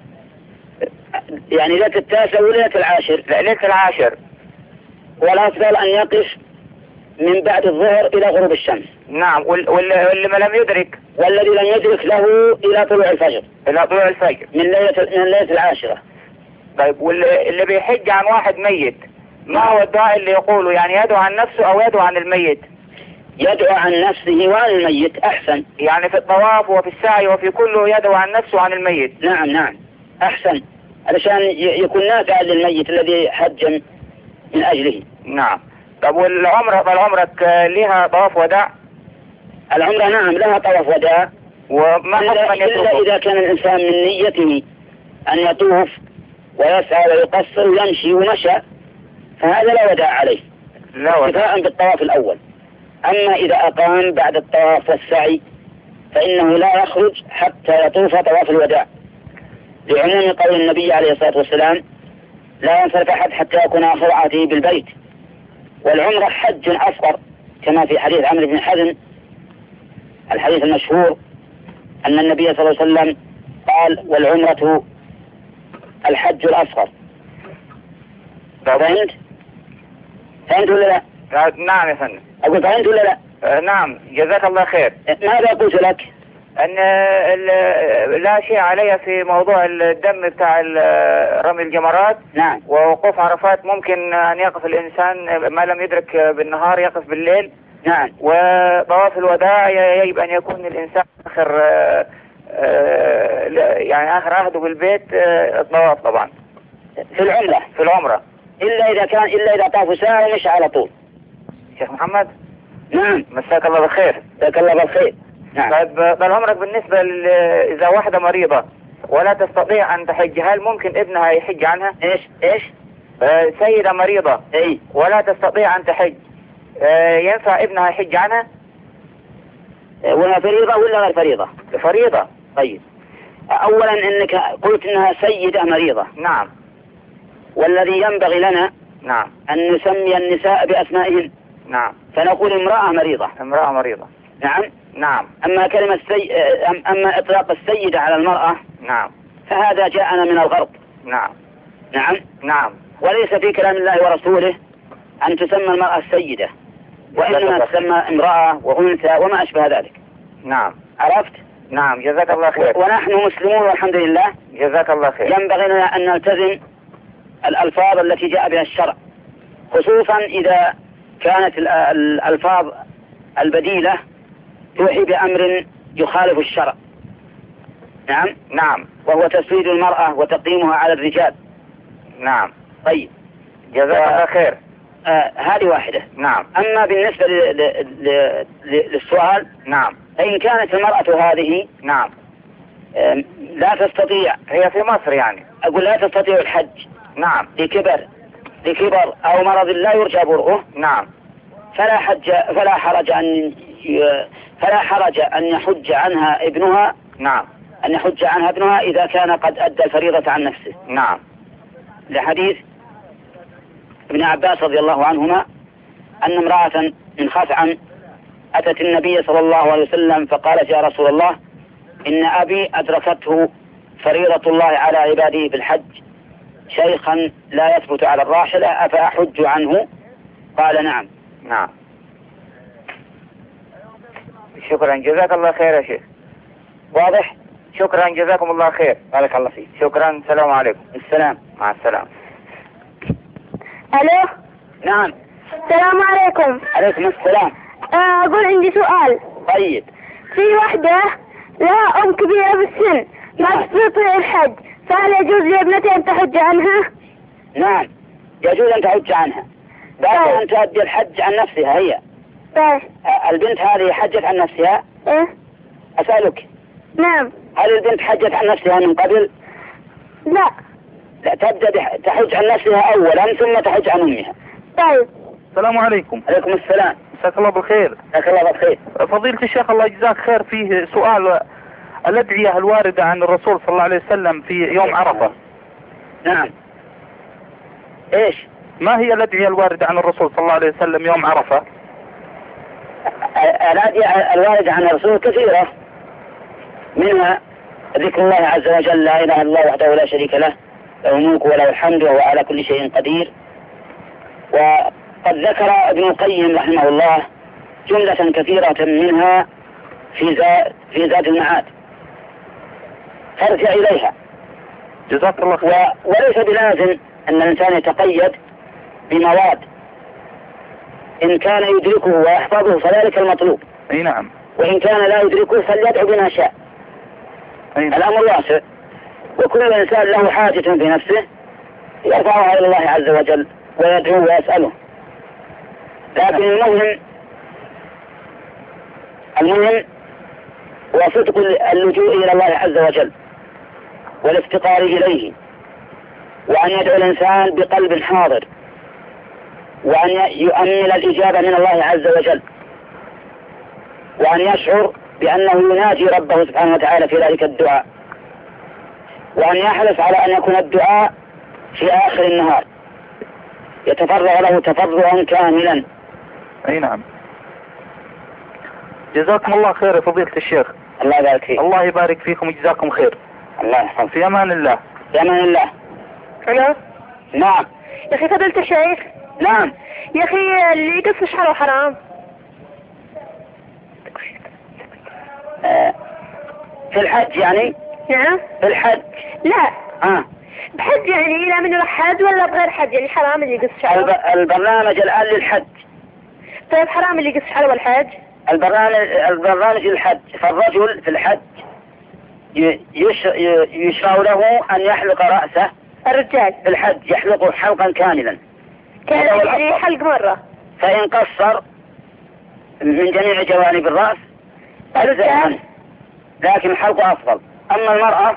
يعني ليلة التاسع وليلة العاشر؟ لا ليلة العاشر. والأفضل أن يقف من بعد الظهر إلى غروب الشمس. نعم. واللي ما لم يدرك؟ والذي لم يدرك له إلى طلوع الفجر. إلى طلوع الفجر من ليلة من ليلة العاشرة. طيب واللي بيحج عن واحد ميت ما هو الدعاء اللي يقوله؟ يعني يدعو عن نفسه أو يدعو عن الميت؟ يدعو عن نفسه وعن الميت أحسن. يعني في الطواف وفي السعي وفي كله يدعو عن نفسه وعن الميت؟ نعم نعم أحسن، علشان يكون نافعا للميت الذي حج من أجله. نعم. طب والعمرة فالعمرك لها طواف وداع؟ العمرة نعم لها طواف وداع، وما حكم أن يتركه؟ إلا إذا كان الإنسان من نيته أن يطوف ويسعى ويقصر ويمشي ومشى فهذا لا وداع عليه، لا وداع اكتفاء بالطواف الأول. أما إذا أقام بعد الطواف والسعي فإنه لا يخرج حتى يطوف طواف الوداع، لعموم قول النبي عليه الصلاة والسلام لا ينصرف أحد حتى يكون آخر عهده بالبيت. والعمرة حج أصغر كما في حديث عمرو بن حزم الحديث المشهور أن النبي صلى الله عليه وسلم قال والعمرة الحج الأصغر. فهمت؟ فهمت ولا لا؟ نعم يا فندم. أقول فهمت ولا لا؟ آه نعم جزاك الله خير. ماذا قلت لك؟ أن لا شيء علي في موضوع الدم بتاع رمي الجمرات. نعم. ووقوف عرفات ممكن أن يقف الإنسان ما لم يدرك بالنهار يقف بالليل. نعم. وطواف الوداع يجب أن يكون الإنسان آخر يعني آخر عهده بالبيت الطواف طبعا في العمرة. في العمرة إلا إذا كان إلا إذا طاف ساعة ومشى على طول. شيخ محمد. نعم. مساك الله بالخير. مساك الله بالخير. نعم. طيب طال عمرك بالنسبة إذا واحدة مريضة ولا تستطيع أن تحج هل ممكن ابنها يحج عنها؟ إيش إيش؟ آه سيدة مريضة إيه ولا تستطيع أن تحج آه ينفع ابنها يحج عنها؟ ولا فريضة ولا غير فريضة؟ فريضة. طيب أولا إنك قلت إنها سيدة مريضة. نعم. والذي ينبغي لنا نعم أن نسمي النساء بأسمائهن. نعم. فنقول امرأة مريضة. امرأة مريضة. نعم. نعم. أما كلمة سي... أما إطلاق السيدة على المرأة نعم فهذا جاءنا من الغرب. نعم. نعم. نعم. وليس في كلام الله ورسوله أن تسمى المرأة السيدة، وإنما تسمى امرأة وأنثى وما أشبه ذلك. نعم. عرفت؟ نعم جزاك الله خير. ونحن مسلمون والحمد لله. جزاك الله خير. ينبغي لنا أن نلتزم الألفاظ التي جاء بها الشرع، خصوصا إذا كانت الألفاظ البديلة توحي بأمر يخالف الشرع. نعم. نعم. وهو تسويد المرأة وتقديمها على الرجال. نعم. طيب جزاك الله خير. آه هذه واحدة. نعم. أما بالنسبة ل... ل... ل... للسؤال. نعم. فإن كانت المرأة هذه. نعم. آه لا تستطيع. هي في مصر يعني. أقول لا تستطيع الحج. نعم. لكبر لكبر أو مرض لا يرجى برؤه. نعم. فلا حج فلا حرج أن فلا حرج أن يحج عنها ابنها. نعم. أن يحج عنها ابنها إذا كان قد أدى الفريضة عن نفسه. نعم. لحديث ابن عباس رضي الله عنهما أن امرأة من خثعم أتت النبي صلى الله عليه وسلم فقالت يا رسول الله إن أبي أدركته فريضة الله على عباده بالحج شيخا لا يثبت على الراحلة أفأحج عنه؟ قال نعم. نعم. شكرا جزاك الله خير يا شيخ. واضح؟ شكرا جزاكم الله خير. بارك الله فيك. شكرا. السلام عليكم. السلام. مع السلامة. الو. نعم. السلام عليكم. عليكم السلام. آه اقول عندي سؤال. طيب. في وحدة لها ام كبيرة بالسن ما تستطيع الحج، فهل يجوز لابنتي ان تحج عنها؟ نعم يجوز ان تحج عنها بعد ان تؤدي الحج عن نفسها هي. طيب. البنت هذه حجت عن نفسها؟ ايه. اسألك. نعم. هل البنت حجت عن نفسها من قبل؟ لا. لا تبدأ تحج عن نفسها اولا ثم تحج عن امها. طيب. السلام عليكم. عليكم السلام. مساك الله بالخير. مساك الله بالخير. فضيلة الشيخ الله يجزاك خير، فيه سؤال الأدعية الواردة عن الرسول صلى الله عليه وسلم في يوم عرفة. نعم. ايش؟ ما هي الأدعية الواردة عن الرسول صلى الله عليه وسلم يوم عرفة؟ الأدعية الواردة عن الرسول كثيرة، منها ذكر الله عز وجل لا إله إلا الله وحده لا شريك له، له الملك وله الحمد وهو على كل شيء قدير. وقد ذكر ابن القيم رحمه الله جملة كثيرة منها في زاد, في زاد المعاد، فارجع إليها. جزاك الله خير. و... وليس بلازم أن الإنسان يتقيد بمواد، إن كان يدركه ويحفظه فذلك المطلوب. أي نعم. وإن كان لا يدركه فليدعو بما شاء. أي نعم. الأمر واسع، وكل إنسان له حاجة في نفسه يرفعها إلى الله عز وجل ويدعو ويسأله. لكن المهم المهم هو صدق اللجوء إلى الله عز وجل والافتقار إليه، وأن يدعو الإنسان بقلب حاضر، وأن يؤمل الإجابة من الله عز وجل، وأن يشعر بأنه يناجي ربه سبحانه وتعالى في ذلك الدعاء، وأن يحرص على أن يكون الدعاء في آخر النهار يتفرغ له تفرغا كاملا. أي نعم. جزاكم الله خير يا فضيلة الشيخ. الله يبارك فيك. الله يبارك فيكم وجزاكم خير. الله يحفظك. في أمان الله. في أمان الله. الو. نعم. يا اخي فضيلة الشيخ. نعم. يا اخي اللي يقص شعره حرام. آه. في الحج يعني؟ نعم. في الحج. لا. اه بحج يعني إلى من راح حج ولا بغير حج؟ يعني حرام اللي يقص شعره. الب... البرنامج الآن للحج. طيب حرام اللي يقص شعره والحج؟ البرنامج البرنامج للحج، فالرجل في الحج يش... يشرع له أن يحلق رأسه. الرجال في الحج يحلقه حلقا كاملا. كان يعني حلق مرة. فإن قصر من جميع جوانب الرأس أجزأ عنه، لكن الحلق أفضل. أما المرأة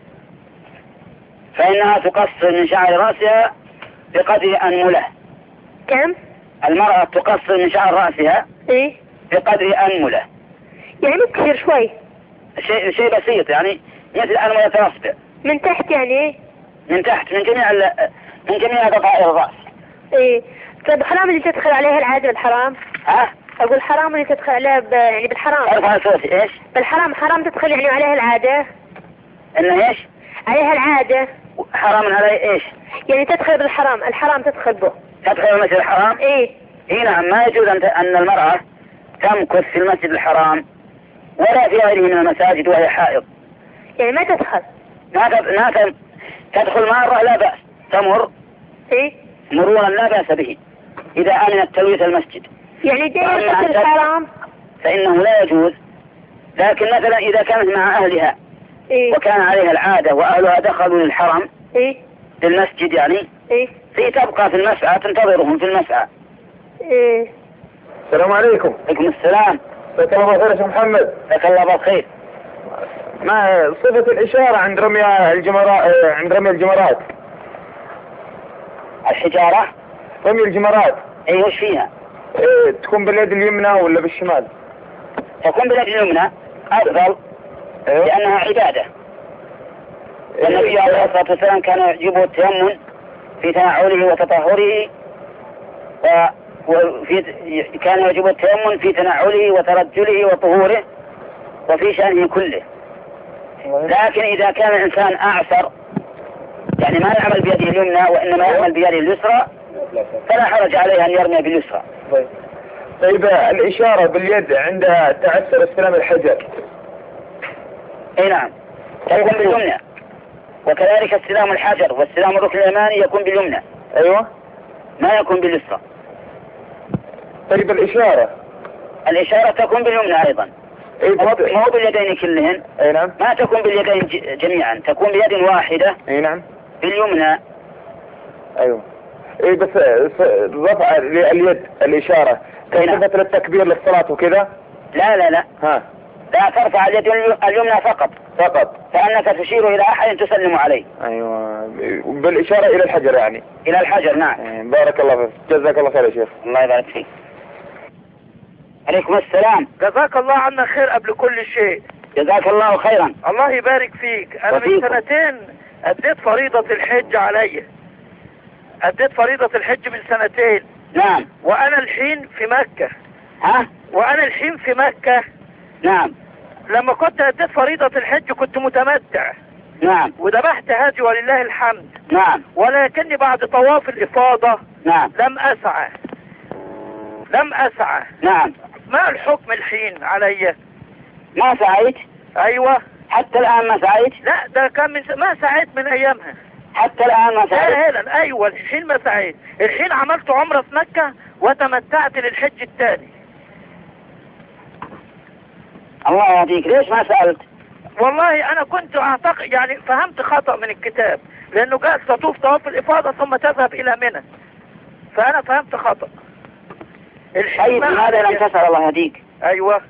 فإنها تقصر من شعر رأسها بقدر أنمله. كم؟ المرأة تقصر من شعر رأسها إيه؟ بقدر أنمله. يعني مو كثير شوي؟ شيء شيء بسيط، يعني مثل أنملة الأصبع. من تحت يعني إيه؟ من تحت، من جميع ال... من جميع ضفائر الرأس. إيه. طيب حرام اللي تدخل عليها العادة بالحرام؟ ها؟ أقول حرام اللي تدخل عليها ب... يعني بالحرام. ارفع صوتي. إيش؟ بالحرام حرام تدخل يعني عليها العادة. إنه إيش؟ عليها العادة. حرام علي إيش؟ يعني تدخل بالحرام، الحرام تدخل به. تدخل المسجد الحرام؟ إيه. إيه نعم. ما يجوز أن أن المرأة تمكث في المسجد الحرام ولا في غيره من المساجد وهي حائض. يعني ما تدخل؟ ما ما تدخل مرة لا بأس، تمر إيه؟ مرورا لا بأس به إذا أمنت تلويث المسجد. يعني دائما الحرام فإنه لا يجوز. لكن مثلا إذا كانت مع أهلها إيه؟ وكان عليها العادة وأهلها دخلوا للحرم إيه؟ للمسجد يعني إيه؟ في تبقى في المسعى تنتظرهم في المسعى. إيه؟ السلام عليكم. عليكم السلام. جزاك الله خير يا شيخ محمد. جزاك الله بالخير. ما صفة الإشارة عند رمي الجمرات عند رمي الجمرات؟ الحجارة؟ رمي الجمرات. اي وش فيها؟ إيه تكون باليد اليمنى ولا بالشمال؟ تكون باليد اليمنى أفضل. إيه؟ لأنها عبادة. والنبي عليه الصلاة والسلام كان يجب التيمم في تنعله وتطهره، و... وفي كان يجب التيمم في تنعله وترجله وطهوره وفي شأنه كله. لكن إذا كان الإنسان أعسر يعني ما يعمل بيده اليمنى وإنما يعمل بيده اليسرى فلا حرج عليه أن يرمي باليسرى. طيب الإشارة باليد عند تعسر استلام الحجر؟ اي نعم تكون باليمنى، وكذلك استلام الحجر واستلام الركن اليماني يكون باليمنى. أيوة. ما يكون باليسرى. طيب الإشارة؟ الإشارة تكون باليمنى أيضا. ما هو باليدين كلهن. اي نعم. ما تكون باليدين جميعا، تكون بيد واحدة. اي نعم. باليمنى. ايوه. اي بس رفع اليد الاشارة كصفة للتكبير للصلاة وكذا؟ لا لا لا. ها. لا ترفع اليد اليمنى فقط. فقط. فأنك تشير إلى أحد تسلم عليه. ايوه بالإشارة إلى الحجر يعني. إلى الحجر نعم. ايه. بارك الله فيك. جزاك الله خير يا شيخ. الله يبارك فيك. عليكم السلام. جزاك الله عنا خير قبل كل شيء. جزاك الله خيرا. الله يبارك فيك. انا وفيكم. من سنتين اديت فريضة الحج عليا، اديت فريضة الحج من سنتين. نعم. وانا الحين في مكة. ها؟ وانا الحين في مكة. نعم. لما كنت اديت فريضة الحج كنت متمتع. نعم. وذبحت هدي ولله الحمد. نعم. ولكني بعد طواف الافاضة نعم. لم اسعى لم اسعى. نعم. ما الحكم الحين علي؟ ما سعيت؟ ايوه. حتى الان ما سعيت؟ لا ده كان من س... ما سعيت من ايامها. حتى الان ما سعيت؟ لا ايوه الحين ما سعيت. الحين عملت عمرة في مكة وتمتعت للحج الثاني. الله يهديك، ليش ما سألت؟ والله انا كنت اعتقد يعني فهمت خطأ من الكتاب، لانه قال تطوف طواف الافاضة ثم تذهب الى منى، فانا فهمت خطأ. طيب لماذا لم تسأل؟ الله يهديك. ايوه.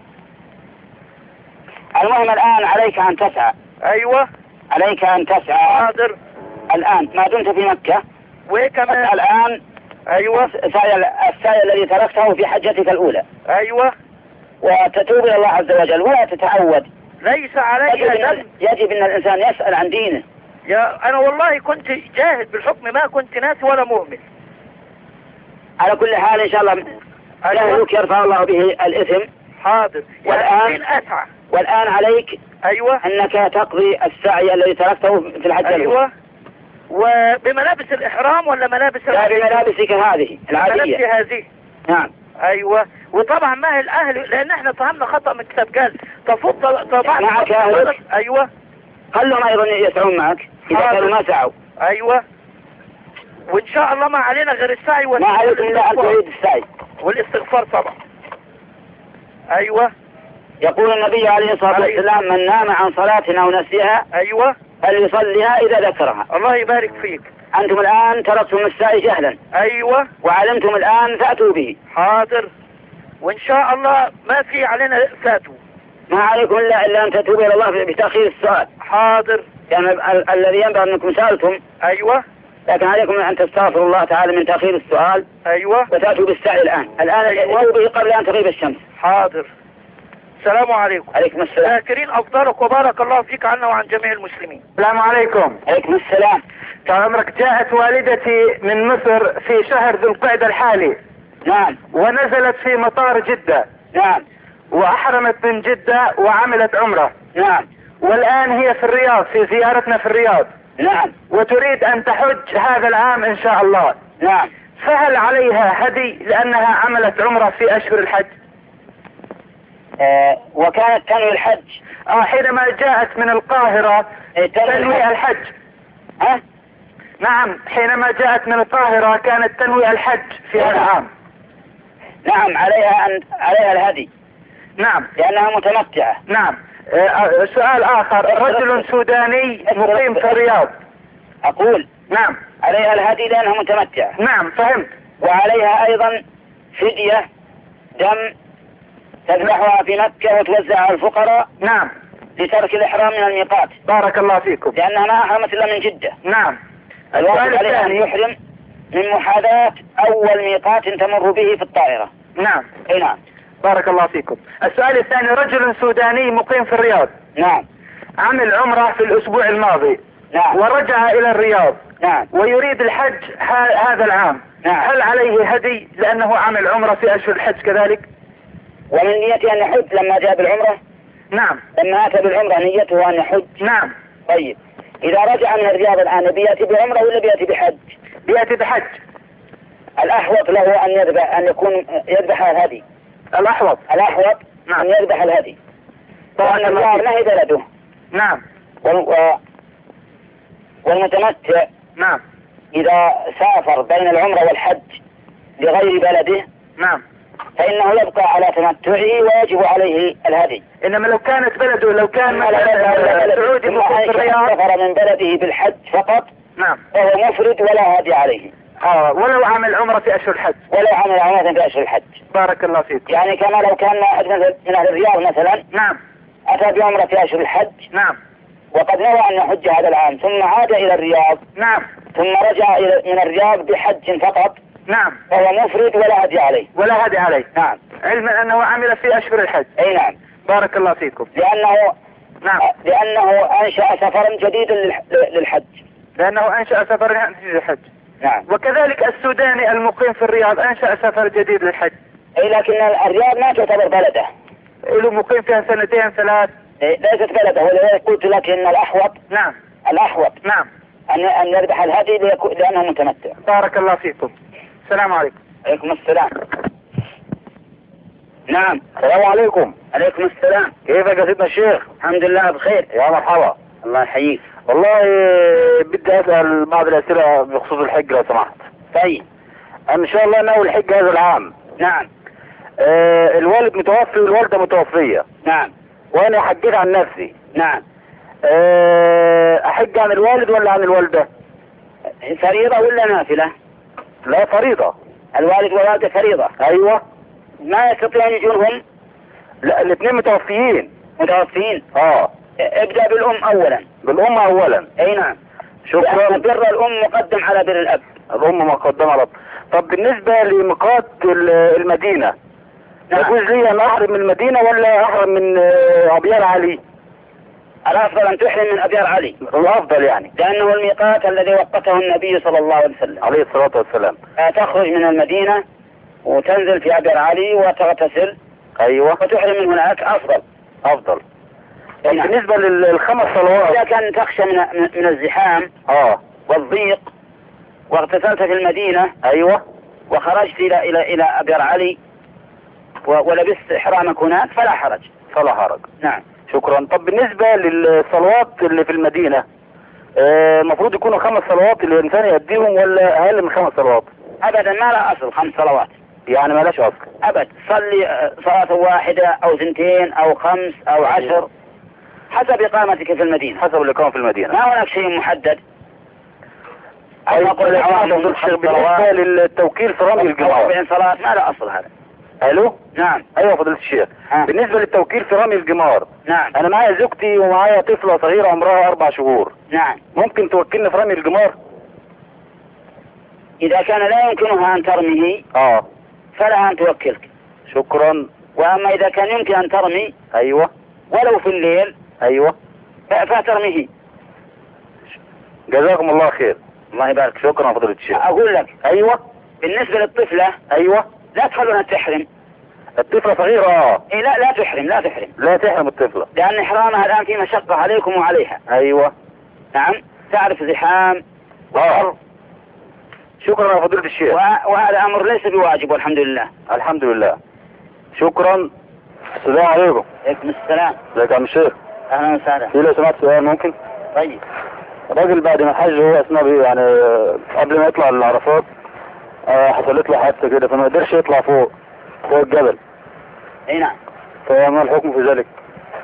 المهم الان عليك ان تسعى. ايوه. عليك ان تسعى. حاضر. الان ما دمت في مكة. وكمان الان. ايوه. السعي السعي الذي تركته في حجتك الاولى. ايوه. وتتوب الى الله عز وجل ولا تتعود. ليس علي يجب, إن يجب ان الانسان يسأل عن دينه. يا انا والله كنت جاهد بالحكم، ما كنت ناسي ولا مؤمن. على كل حال ان شاء الله جهلك يرفع الله به الاثم. حاضر. والان اسعى. والان عليك ايوه انك تقضي السعي الذي تركته في الحج. ايوه. وبملابس الاحرام ولا ملابس؟ لا بملابسك هذه العادية. ملابسي هذه. نعم. ايوه. وطبعا ما هي الاهل، لان احنا فهمنا خطأ من الكتاب. قال تفضل طبعا معك اهلك. ايوه. خلهم ايضا يسعون معك اذا كانوا ما سعوا. ايوه. وان شاء الله ما علينا غير السعي ما عليكم الا ان تعيد السعي والاستغفار طبعا. ايوه. يقول النبي عليه الصلاة والسلام من نام عن صلاة او نسيها ايوه فليصليها اذا ذكرها. الله يبارك فيك. انتم الان تركتم السعي جهلا. ايوه. وعلمتم الان فاتوا به. حاضر. وان شاء الله ما في علينا فاتوا. ما عليكم الا الا ان تتوبوا الى الله بتاخير السؤال. حاضر. يعني ال الذي ينبغي انكم سالتم. ايوه. لكن عليكم ان تستغفروا الله تعالى من تاخير السؤال. ايوه. وتاتوا بالسعي الان الان أيوة. به قبل ان تغيب الشمس. حاضر. السلام عليكم. عليكم السلام. شاكرين افضلك وبارك الله فيك عنا وعن جميع المسلمين. السلام عليكم. عليكم السلام. طال عمرك، جاءت والدتي من مصر في شهر ذو القعدة الحالي. نعم. ونزلت في مطار جدة. نعم. واحرمت من جدة وعملت عمرة. نعم. والان هي في الرياض في زيارتنا في الرياض. نعم. وتريد ان تحج هذا العام ان شاء الله. نعم. فهل عليها هدي لانها عملت عمرة في اشهر الحج؟ آه وكانت تنوي الحج. اه حينما جاءت من القاهرة تنوي الحج. ها؟ نعم حينما جاءت من القاهرة كانت تنوي الحج في هذا العام. نعم عليها أن عليها الهدي. نعم لأنها متمتعة. نعم. آه سؤال آخر، رجل سوداني مقيم في الرياض. أقول نعم عليها الهدي لأنها متمتعة. نعم فهمت. وعليها أيضا فدية دم تذبحها في مكة وتوزع على الفقراء. نعم. لترك الإحرام من الميقات. بارك الله فيكم. لأنها ما أحرمت إلا من جدة. نعم. الواجب عليها أن يحرم من محاذاة أول ميقات تمر به في الطائرة. نعم. اي نعم. بارك الله فيكم. السؤال الثاني، رجل سوداني مقيم في الرياض. نعم. عمل عمرة في الأسبوع الماضي. نعم. ورجع إلى الرياض. نعم. ويريد الحج هذا العام. نعم. هل عليه هدي لأنه عمل عمرة في أشهر الحج كذلك؟ ومن نيته أن يحج لما جاء بالعمرة. نعم. لما أتى بالعمرة نيته أن يحج. نعم. طيب إذا رجع من الرياض الآن بيأتي بعمرة ولا بيأتي بحج؟ بيأتي بحج. الأحوط له أن يذبح أن يكون يذبح الهدي. الأحوط. الأحوط. نعم. أن يذبح الهدي. طبعا الرياض ما هي بلده. نعم. و... والمتمتع. نعم. إذا سافر بين العمرة والحج لغير بلده. نعم. فإنه يبقى على تمتعه ويجب عليه الهدي. إنما لو كانت بلده لو كان مثلا سعودي مقيم في الرياض سافر من بلده بالحج فقط. نعم. فهو مفرد ولا هدي عليه. اه ولو عمل عمرة في أشهر الحج. ولو عمل عمرة في أشهر الحج. بارك الله فيك. يعني كما لو كان واحد من أهل الرياض مثلا. نعم. أتى بعمرة في أشهر الحج. نعم. وقد نوى أن يحج هذا العام ثم عاد إلى الرياض. نعم. ثم رجع إلى من الرياض بحج فقط. نعم. فهو مفرد ولا هدي عليه. ولا هدي عليه. نعم. علما أنه عمل في أشهر الحج. أي نعم. بارك الله فيكم. لأنه نعم. لأنه أنشأ سفرا جديدا للحج. لأنه أنشأ سفرا جديدا للحج. نعم. وكذلك السوداني المقيم في الرياض أنشأ سفر جديد للحج. اي لكن الرياض ما تعتبر بلده. له مقيم فيها سنتين ثلاث. إيه ليست بلده، ولذلك قلت لك ان الأحوط. نعم. الأحوط. نعم. أن أن يذبح الهدي لأنه متمتع. بارك الله فيكم. السلام عليكم. عليكم السلام. نعم. السلام عليكم. عليكم السلام. كيفك يا سيدنا الشيخ؟ الحمد لله بخير. يا مرحبا. الله يحييك. والله بدي اسال بعض الاسئله بخصوص الحج لو سمحت. طيب. ان شاء الله ناوي الحج هذا العام. نعم. آه الوالد متوفي والوالده متوفيه. نعم. وانا حجيت عن نفسي. نعم. آه احج عن الوالد ولا عن الوالده؟ فريضة ولا نافلة؟ لا فريضة. الوالد والوالدة فريضة. ايوه. ما يستطيع ان يجونهم؟ لا الاثنين متوفيين. متوفيين. اه. ابدأ بالام اولا. بالام اولا. اي نعم. شكرا. بر الام مقدم على بر الاب. الام مقدمة على. طب بالنسبة لميقات المدينة، نعم. يجوز لي ان احرم من المدينة ولا احرم من ابيار علي؟ الافضل ان تحرم من ابيار علي. الافضل يعني. لانه الميقات الذي وقته النبي صلى الله عليه وسلم. عليه الصلاة والسلام. تخرج من المدينة وتنزل في ابيار علي وتغتسل. ايوه. وتحرم من هناك افضل. افضل. نعم. بالنسبة للخمس صلوات، اذا كان تخشى من من الزحام اه والضيق واغتسلت في المدينة. ايوه. وخرجت الى الى الى ابيار علي ولبست احرامك هناك فلا حرج. فلا حرج. نعم. شكرا. طب بالنسبة للصلوات اللي في المدينة، المفروض آه يكونوا خمس صلوات اللي الانسان يؤديهم ولا اقل من خمس صلوات؟ ابدا ما لا اصل خمس صلوات. يعني ما لاش اصل. ابد صلي صلاة واحدة او ثنتين او خمس او عشر حسب اقامتك في المدينة. حسب الاقامة في المدينة. ما هناك شيء محدد. بالنسبة للتوكيل في رمي الجمار، أربعين صلاة ما لا اصل هذا. الو. نعم. ايوه فضيلة الشيخ. ها. بالنسبة للتوكيل في رمي الجمار، نعم. انا معايا زوجتي ومعايا طفلة صغيرة عمرها اربع شهور. نعم. ممكن توكلني في رمي الجمار؟ اذا كان لا يمكنها ان ترميه اه فلها ان توكلك. شكرا. واما اذا كان يمكن ان ترمي ايوه ولو في الليل ايوه فترميه. جزاكم الله خير. الله يبارك. شكرا فضيلة الشيخ. اقول لك ايوه بالنسبة للطفلة ايوه لا تخلونها تحرم. الطفلة صغيرة اه اي لا لا تحرم لا تحرم لا تحرم الطفلة لان احرامها الان في مشقة عليكم وعليها. ايوه. نعم. تعرف زحام اه. شكرا يا فضيلة الشيخ. وهذا امر ليس بواجب والحمد لله. الحمد لله. شكرا. السلام عليكم. عليكم السلام. ازيك يا عم الشيخ؟ اهلا وسهلا. في لو سمحت سؤال ممكن؟ طيب. الراجل بعد ما الحج هو اثناء بيه يعني قبل ما يطلع للعرفات آه حصلت له حادثة كده فما قدرش يطلع فوق فوق الجبل. اي نعم. فما الحكم في ذلك؟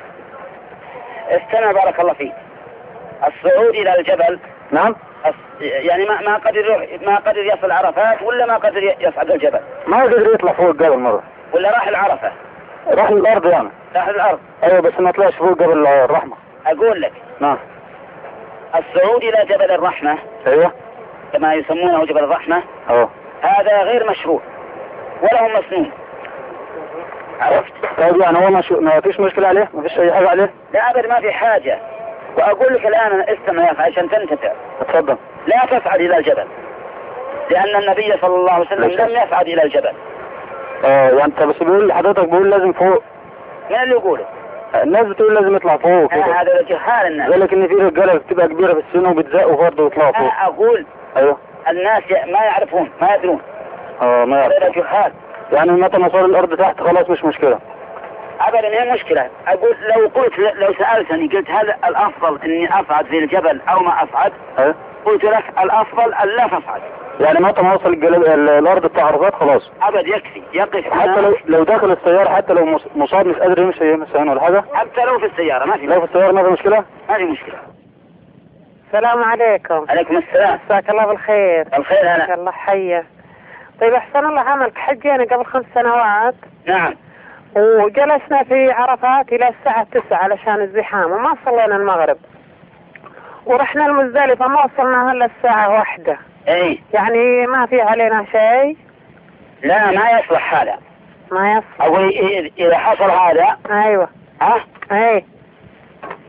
استمع بارك الله فيك. الصعود الى الجبل. نعم. يعني ما ما قدر يروح ما قدر يصل عرفات ولا ما قدر يصعد الجبل؟ ما قدر يطلع فوق الجبل مرة. ولا راح العرفة؟ راح الارض يعني. راح الارض. ايوه بس ما طلعش فوق جبل الرحمة. اقول لك. نعم. الصعود الى جبل الرحمة. ايوه. كما يسمونه جبل الرحمة. اه. هذا غير مشروع ولا هو مسنون. عرفت؟ طيب يعني هو مش... ما فيش مشكلة عليه؟ ما فيش اي حاجة عليه؟ لا ابد ما في حاجة. واقول لك الان استمع يا اخي عشان تنتفع. اتفضل. لا تصعد الى الجبل لان النبي صلى الله عليه وسلم لم يصعد الى الجبل. اه يعني انت بس بيقول حضرتك بيقول لازم فوق. مين اللي يقوله؟ الناس بتقول لازم يطلع فوق كده. هذا جهال الناس. قال لك ان في رجاله بتبقى كبيره في السن وبتزقوا برضه ويطلعوا فوق. انا اقول ايوه الناس ما يعرفون ما يدرون. اه ما يعرفون. هذا جهال. يعني متى ما صار الارض تحت خلاص مش مشكله. ابدا هي مشكله. اقول لو قلت لو سالتني قلت هل الافضل اني اصعد في الجبل او ما اصعد؟ ايوه. قلت لك الافضل ان لا تصعد. يعني متى ما وصل الجلب... الارض بتاع عرفات خلاص. ابد يكفي يقف. حتى لو لو داخل السياره حتى لو مصاب مش قادر يمشي مثلا ولا حاجه. حتى لو في السياره ما في. لو في السياره ما في مشكله؟ ما في مشكله. السلام عليكم. عليكم السلام. مساك الله بالخير. الخير هلا. الله حيه. طيب احسن الله عملك حجينا قبل خمس سنوات. نعم. وجلسنا في عرفات الى الساعة تسعة علشان الزحام وما صلينا المغرب. ورحنا المزدلفة ما وصلنا هلا الساعة واحدة. اي. يعني ما في علينا شيء؟ لا ما يصلح هذا. ما يصلح. او اذا حصل هذا. ايوه. ها؟ اي.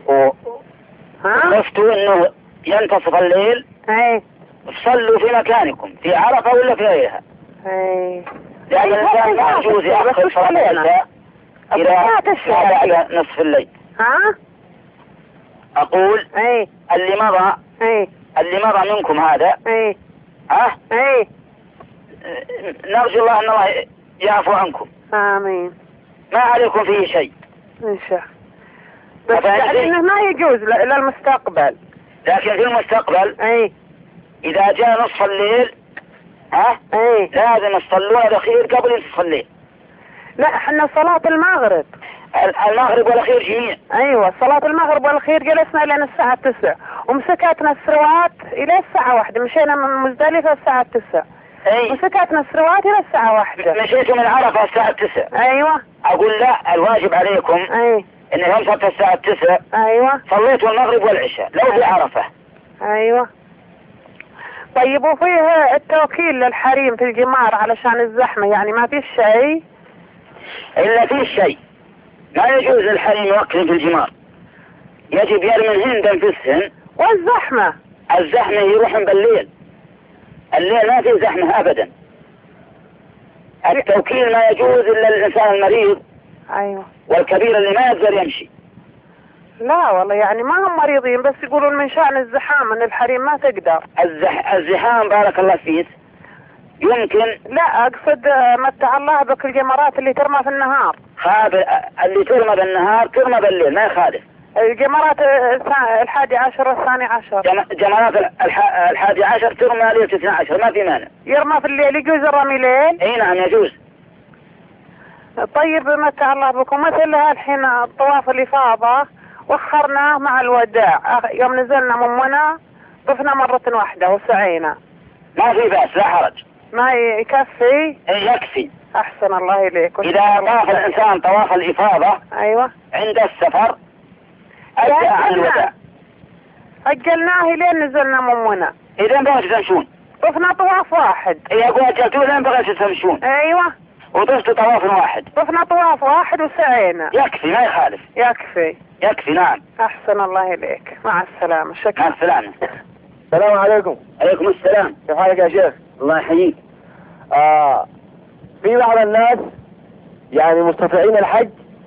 وخفتوا انه ينتصف الليل اي صلوا في مكانكم في عرفة ولا في غيرها. اي لأن الإنسان ما يجوز يأخذ صلاة العشاء إلى نصف الليل. ها أقول اي اللي مضى اي اللي مضى منكم هذا اي ها اي نرجو الله أن الله يعفو عنكم. امين. ما عليكم فيه شيء ان شاء الله. بس يعني انه ما يجوز الى المستقبل. لكن في المستقبل اي إذا جاء نصف الليل ها اي لازم تصلون الأخير قبل نصف الليل. لا احنا صلاة المغرب المغرب والأخير جميع. ايوه صلاة المغرب والأخير جلسنا لين الساعة تسعة ومسكتنا السروات الى الساعة واحدة. مشينا من مزدلفة الساعة تسعة. اي مسكتنا السروات الى الساعة واحدة. مشيتوا من عرفة الساعة تسعة. ايوه اقول لا الواجب عليكم اي ان يوم صلت الساعة تسعة ايوه صليتوا المغرب والعشاء لو في عرفة. ايوه طيب وفيه التوكيل للحريم في الجمار علشان الزحمة يعني ما فيش شيء؟ إلا فيه شيء ما يجوز للحريم يوكل في الجمار. يجب يرمي هندا في السن. والزحمة الزحمة يروحن بالليل. الليل ما فيه زحمة أبدا. التوكيل ما يجوز إلا للإنسان المريض ايوه والكبير اللي ما يقدر يمشي. لا والله يعني ما هم مريضين بس يقولون من شأن الزحام ان الحريم ما تقدر. الزح... الزحام بارك الله فيك يمكن. لا اقصد متع الله بك الجمرات اللي ترمى في النهار. خاب اللي ترمى بالنهار ترمى بالليل ما يخالف. الجمرات الحادي عشر والثاني عشر. جم... جمرات الح... الحادي عشر ترمى ليلة اثنى عشر ما في مانع. يرمى في الليل يجوز الرمي ليل؟ اي نعم يجوز. طيب متع الله بكم مثل الحين طواف الإفاضة وخرناه مع الوداع يوم نزلنا من منى طفنا مرة واحدة وسعينا. ما في بأس لا حرج. ما يكفي؟ اي يكفي. احسن الله اليك. اذا طاف الانسان طواف الإفاضة ايوه عند السفر ادى عن الوداع. اجلناه لين نزلنا من منى. اذا بغيت تمشون طفنا طواف واحد. اي اقول اجلتوا لين بغيت تمشون. ايوه وطفت طواف واحد. طفنا طواف واحد وسعينا. يكفي ما يخالف. يكفي يكفي نعم. احسن الله اليك. مع السلامة. شكرا. مع السلامة. السلام عليكم. عليكم السلام. كيف حالك يا شيخ؟ الله يحييك. آه في بعض الناس يعني مستطيعين الحج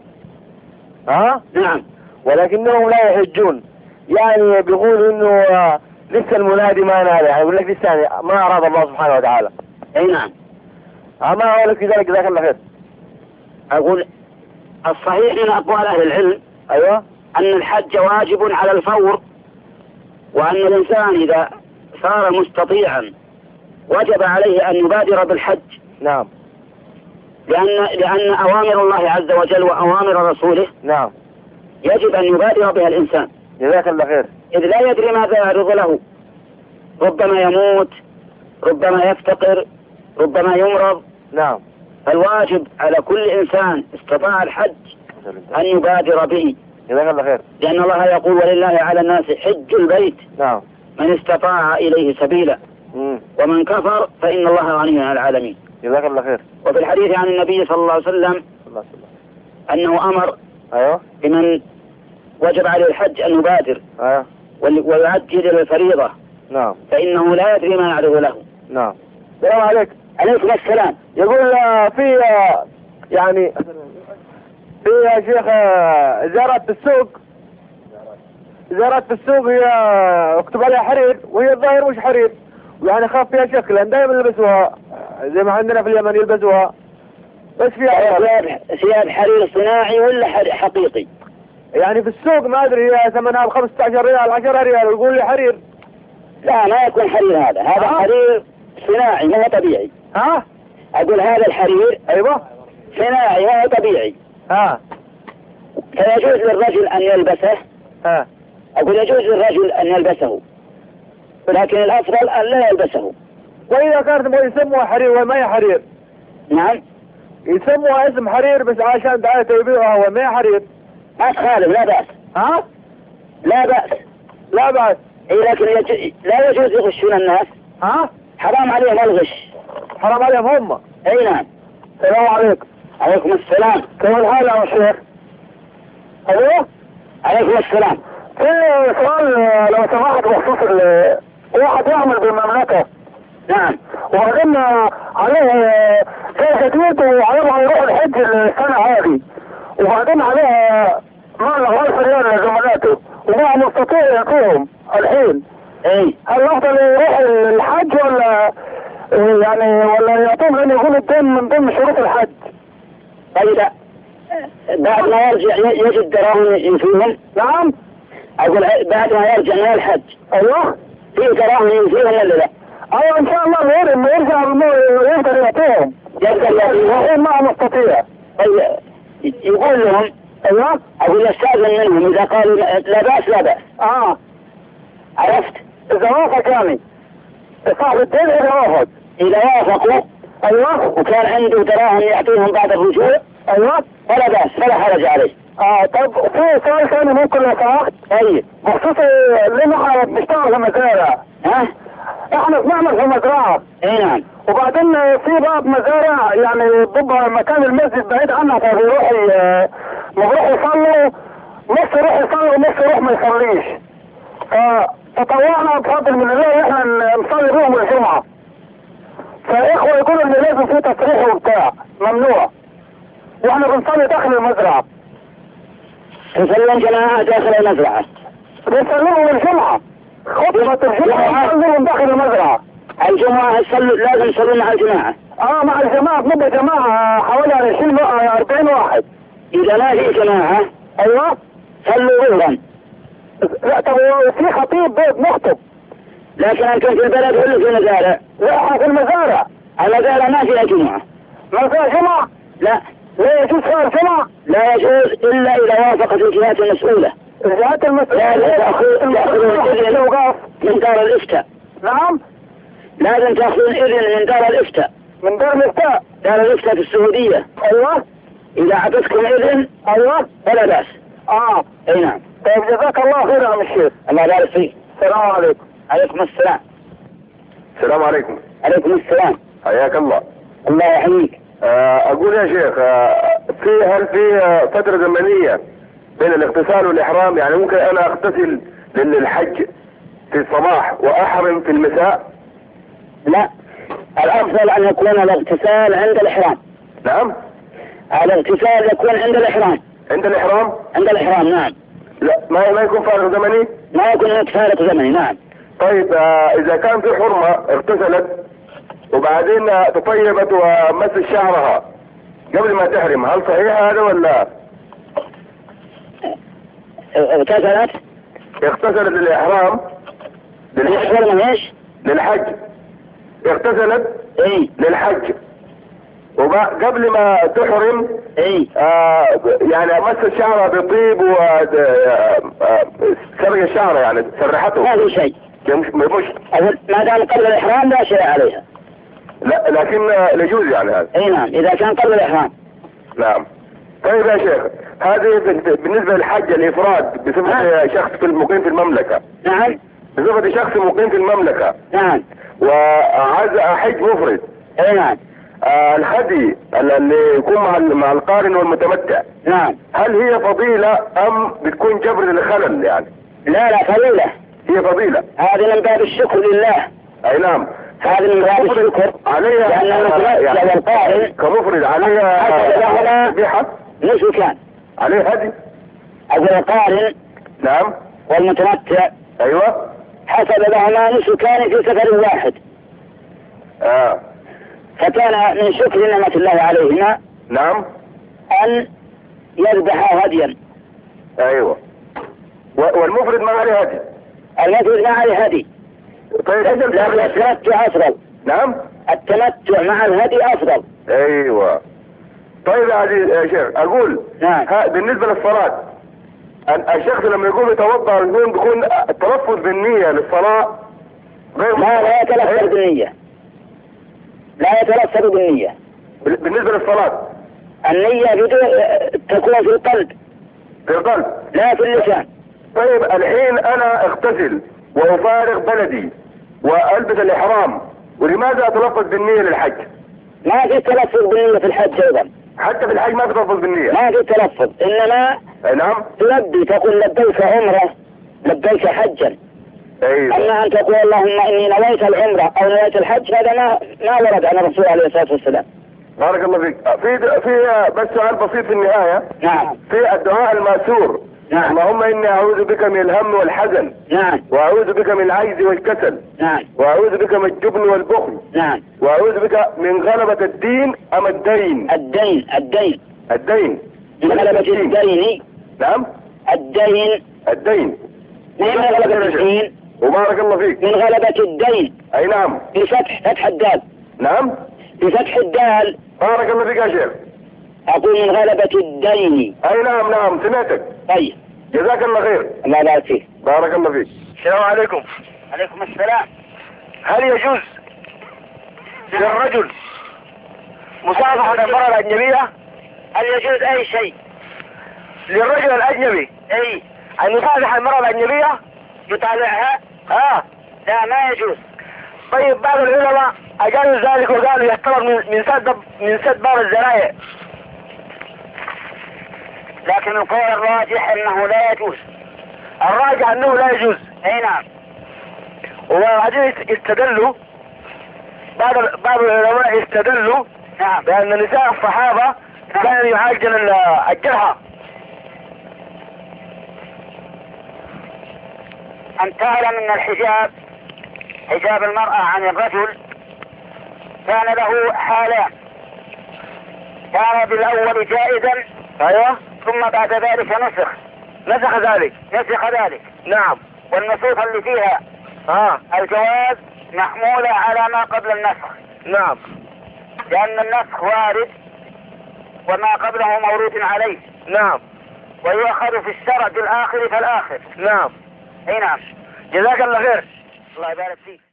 ها آه؟ نعم ولكنهم لا يحجون. يعني بيقولوا انه آه لسه المنادي ما نادى يعني يقول لك لسه يعني ما اراد الله سبحانه وتعالى. اي نعم. آه ما اقول لك في ذلك جزاك الله خير. اقول الصحيح من اقوال اهل العلم ايوه ان الحج واجب على الفور وان الانسان اذا صار مستطيعا وجب عليه ان يبادر بالحج. نعم. لان لان اوامر الله عز وجل واوامر رسوله نعم يجب ان يبادر بها الانسان. جزاك الله خير. اذ لا يدري ماذا يعرض له. ربما يموت ربما يفتقر ربما يمرض. نعم. فالواجب على كل انسان استطاع الحج ان يبادر به. جزاك الله خير. لان الله يقول ولله على الناس حج البيت نعم من استطاع اليه سبيلا. مم. ومن كفر فان الله غني عن العالمين. جزاك الله خير. وفي الحديث عن النبي صلى الله عليه وسلم الله انه امر ايوه بمن وجب عليه الحج ان يبادر ايوه ويعجل الفريضة. نعم. فانه لا يدري ما يعرض له. نعم. السلام عليك. عليكم السلام. يقول في يعني في يا شيخ زيارات في السوق زيارات في السوق هي اكتب عليها حرير وهي الظاهر مش حرير ويعني خاف فيها شكل لان دائما يلبسوها زي ما عندنا في اليمن يلبسوها بس فيها ثياب ثياب حرير صناعي ولا حقيقي؟ يعني في السوق ما ادري هي ثمنها خمسة عشر ريال عشرة ريال يقول لي حرير. لا ما يكون حرير هذا هذا ها؟ حرير صناعي ما هو طبيعي. ها اقول هذا الحرير ايوه صناعي ما هو طبيعي. ها فيجوز للرجل ان يلبسه. ها اقول يجوز للرجل ان يلبسه لكن الافضل ان لا يلبسه. واذا كانت يسموها حرير وما هي حرير. نعم يسموها اسم حرير بس عشان دعاية يبيعها وما هي حرير. ما تخالف لا بأس. ها لا بأس لا بأس. اي لكن يج... لا يجوز يغشون الناس. ها حرام عليهم الغش. حرام عليهم هم. اي نعم. السلام عليكم. عليكم السلام. كيف الحال يا شيخ؟ ايوه عليكم السلام. في سؤال لو سمحت بخصوص ال- واحد يعمل بالمملكة. نعم. وبعدين عليه شيء جديد وعليه يروح الحج السنة هذه، وبعدين عليه مبلغ ألف ريال لزملاته وهو مستطيع يعطيهم الحين. اي هل يفضل يروح الحج ولا يعني ولا يعطيهم لأن يكون الدين من ضمن شروط الحج؟ طيب بعد ما يرجع يجد دراهم ينفيهم. نعم. اقول بعد ما يرجع من الحج ايوه في دراهم ينفيهم ولا لا؟ ايوه ان شاء الله غير انه يرجع يقدر يعطيهم، يقدر يعطيهم ما مستطيع. طيب يقول لهم ايوه اقول استاذن منهم اذا قالوا لا بأس لا بأس. اه عرفت؟ اذا وافق يعني صاحب الدين اذا وافق. اذا وافقوا ايوه وكان عنده دراهم يعطيهم بعد الرجوع ايوه فلا بأس فلا حرج عليه. اه طب في سؤال ثاني ممكن لو سمحت؟ طيب بخصوص ليه احنا بنشتغل في مزارع؟ ها؟ احنا بنعمل في مزرعة. اي نعم. وبعدين في بعض مزارع يعني ضد مكان المسجد بعيد عنها فبيروح ي- بيروح يصلوا، نص يروح يصلي ونص يروح ما يصليش. فتطوعنا بفضل من الله احنا نصلي بيهم الجمعة. فاخوة يقولوا ان لازم في تصريح وبتاع ممنوع، واحنا بنصلي داخل المزرعة. يصلون جماعة داخل المزرعة. بنصليهم الجمعة، خطبة الجمعة نصليهم داخل المزرعة. الجمعة يصلوا لازم يصلون مع الجماعة. اه مع الجماعة بنبقى جماعة حوالي عشرين أربعين واحد. إذا ما في جماعة ايوه صلوا ظهرا. لا طب في خطيب بيت نخطب. لكن أنتم في البلد ولا في المزارع؟ لا احنا في المزارع. المزارع ما فيها جمعة. ما فيها جمعة؟ لا. لا يجوز فيها الجمعة؟ لا يجوز إلا إذا وافقت الجهات المسؤولة. الجهات المسؤولة لازم تأخذون إذن من دار الإفتاء. نعم. لازم تأخذون إذن من دار الإفتاء. من دار الإفتاء؟ دار الإفتاء في السعودية. ايوه. إذا أعطتكم إذن ايوه فلا بأس. اه اي نعم. طيب جزاك الله خير يا عم الشيخ. الله يبارك فيك. السلام عليكم. عليكم السلام. السلام عليكم. عليكم السلام. حياك الله. الله يحييك. اقول يا شيخ في هل في فترة زمنية بين الاغتسال والاحرام؟ يعني ممكن انا اغتسل للحج في الصباح واحرم في المساء؟ لا، الافضل ان يكون الاغتسال عند الاحرام. نعم. الاغتسال يكون عند الاحرام. عند الاحرام؟ عند الاحرام نعم. لا ما ما يكون فارق زمني؟ ما يكون هناك فارق زمني نعم. طيب آه اذا كان في حرمة اغتسلت وبعدين آه تطيبت ومست شعرها قبل ما تحرم، هل صحيح هذا ولا؟ اغتسلت؟ اغتسلت للاحرام للحج. ايش؟ للحج. اغتسلت اي للحج وقبل ما تحرم اي آه يعني مست شعرها بطيب و سرق الشعر يعني سرحته. ما في شيء. مش مش ما دام قبل الاحرام لا شيء عليها. لا لكن يجوز يعني هذا. اي نعم اذا كان قبل الاحرام. نعم. طيب يا شيخ هذه بالنسبة للحج الافراد بصفة شخص في المقيم في المملكة. نعم. بصفة شخص مقيم في المملكة. نعم. وعايز احج مفرد. اي نعم. آه الهدي اللي يكون مع مع القارن والمتمتع. نعم. هل هي فضيلة ام بتكون جبر للخلل يعني؟ لا لا فضيلة. هي فضيلة. هذه من باب الشكر لله. اي نعم. هذه من باب الشكر عليها لأن المتمتع والقارن كمفرد عليها ذبيحة نسكان. عليه هدي. أقول القارن نعم والمتمتع ايوه حسب لهما نسكان في سفر واحد. اه فكان من شكر نعمة الله عليهما نعم أن يذبحا هديا. ايوه والمفرد ما عليه هدي. المفرد ما عليه هدي. طيب لكن التمتع أفضل. نعم التمتع مع الهدي أفضل. ايوه. طيب يا عزيز يا شيخ اقول نعم. بالنسبة للصلاة الشخص لما يقوم يتوضا يكون بيكون التلفظ بالنية للصلاة غير لا لا يتلفظ بالنية. لا يتلفظ بالنية. بالنسبة للصلاة النية بدون تكون في القلب. في القلب لا في اللسان. طيب الحين انا اغتسل وافارق بلدي والبس الاحرام ولماذا اتلفظ بالنية للحج؟ ما في تلفظ بالنية في الحج ايضا. حتى في الحج ما في تلفظ بالنية؟ ما في تلفظ انما نعم تلبي تقول لبيك عمره لبيك حجا. ايوه. اما ان تقول اللهم اني نويت العمرة او نويت الحج هذا ما ما ورد عن الرسول عليه الصلاة والسلام. بارك الله فيك. في في بس سؤال بسيط في النهاية. نعم. في الدعاء المأثور. نعم. اللهم اني اعوذ بك من الهم والحزن. نعم. واعوذ بك من العجز والكسل. نعم. واعوذ بك من الجبن والبخل. نعم. واعوذ بك من غلبة الدين ام الدين. الدين الدين الدين. من غلبة الدين. نعم. الدين. الدين. من غلبة الدين. وبارك الله فيك. من غلبة الدين. اي نعم. بفتح فتح الدال. نعم. بفتح الدال. بارك الله فيك يا شيخ. اقول من غلبة الدين. اي نعم نعم سمعتك. طيب. جزاك الله خير. الله يبارك فيك. بارك الله فيك. السلام عليكم. عليكم السلام. هل يجوز للرجل مصافحة المرأة الأجنبية؟ هل يجوز اي شيء للرجل الأجنبي اي أن يصافح المرأة الأجنبية؟ يطالعها؟ اه لا ما يجوز. طيب بعض العلماء أجازوا ذلك وقالوا يعتبر من من سد من سد باب الذرائع. لكن القول الراجح انه لا يجوز. الراجح انه لا يجوز. اي نعم. وبعدين استدلوا بعض بعض العلماء استدلوا نعم. بأن نساء الصحابة كانوا يعالجن الجرحى. أن تعلم أن الحجاب حجاب المرأة عن الرجل كان له حالان. كان بالأول جائزا. ايوه. ثم بعد ذلك نسخ. نسخ ذلك. نسخ ذلك. نعم. والنصوص اللي فيها اه الجواز محمولة على ما قبل النسخ. نعم. لأن النسخ وارد وما قبله مورود عليه. نعم. ويؤخذ في الشرع بالآخر فالآخر. نعم. اي نعم. جزاك الله خير. الله يبارك فيك.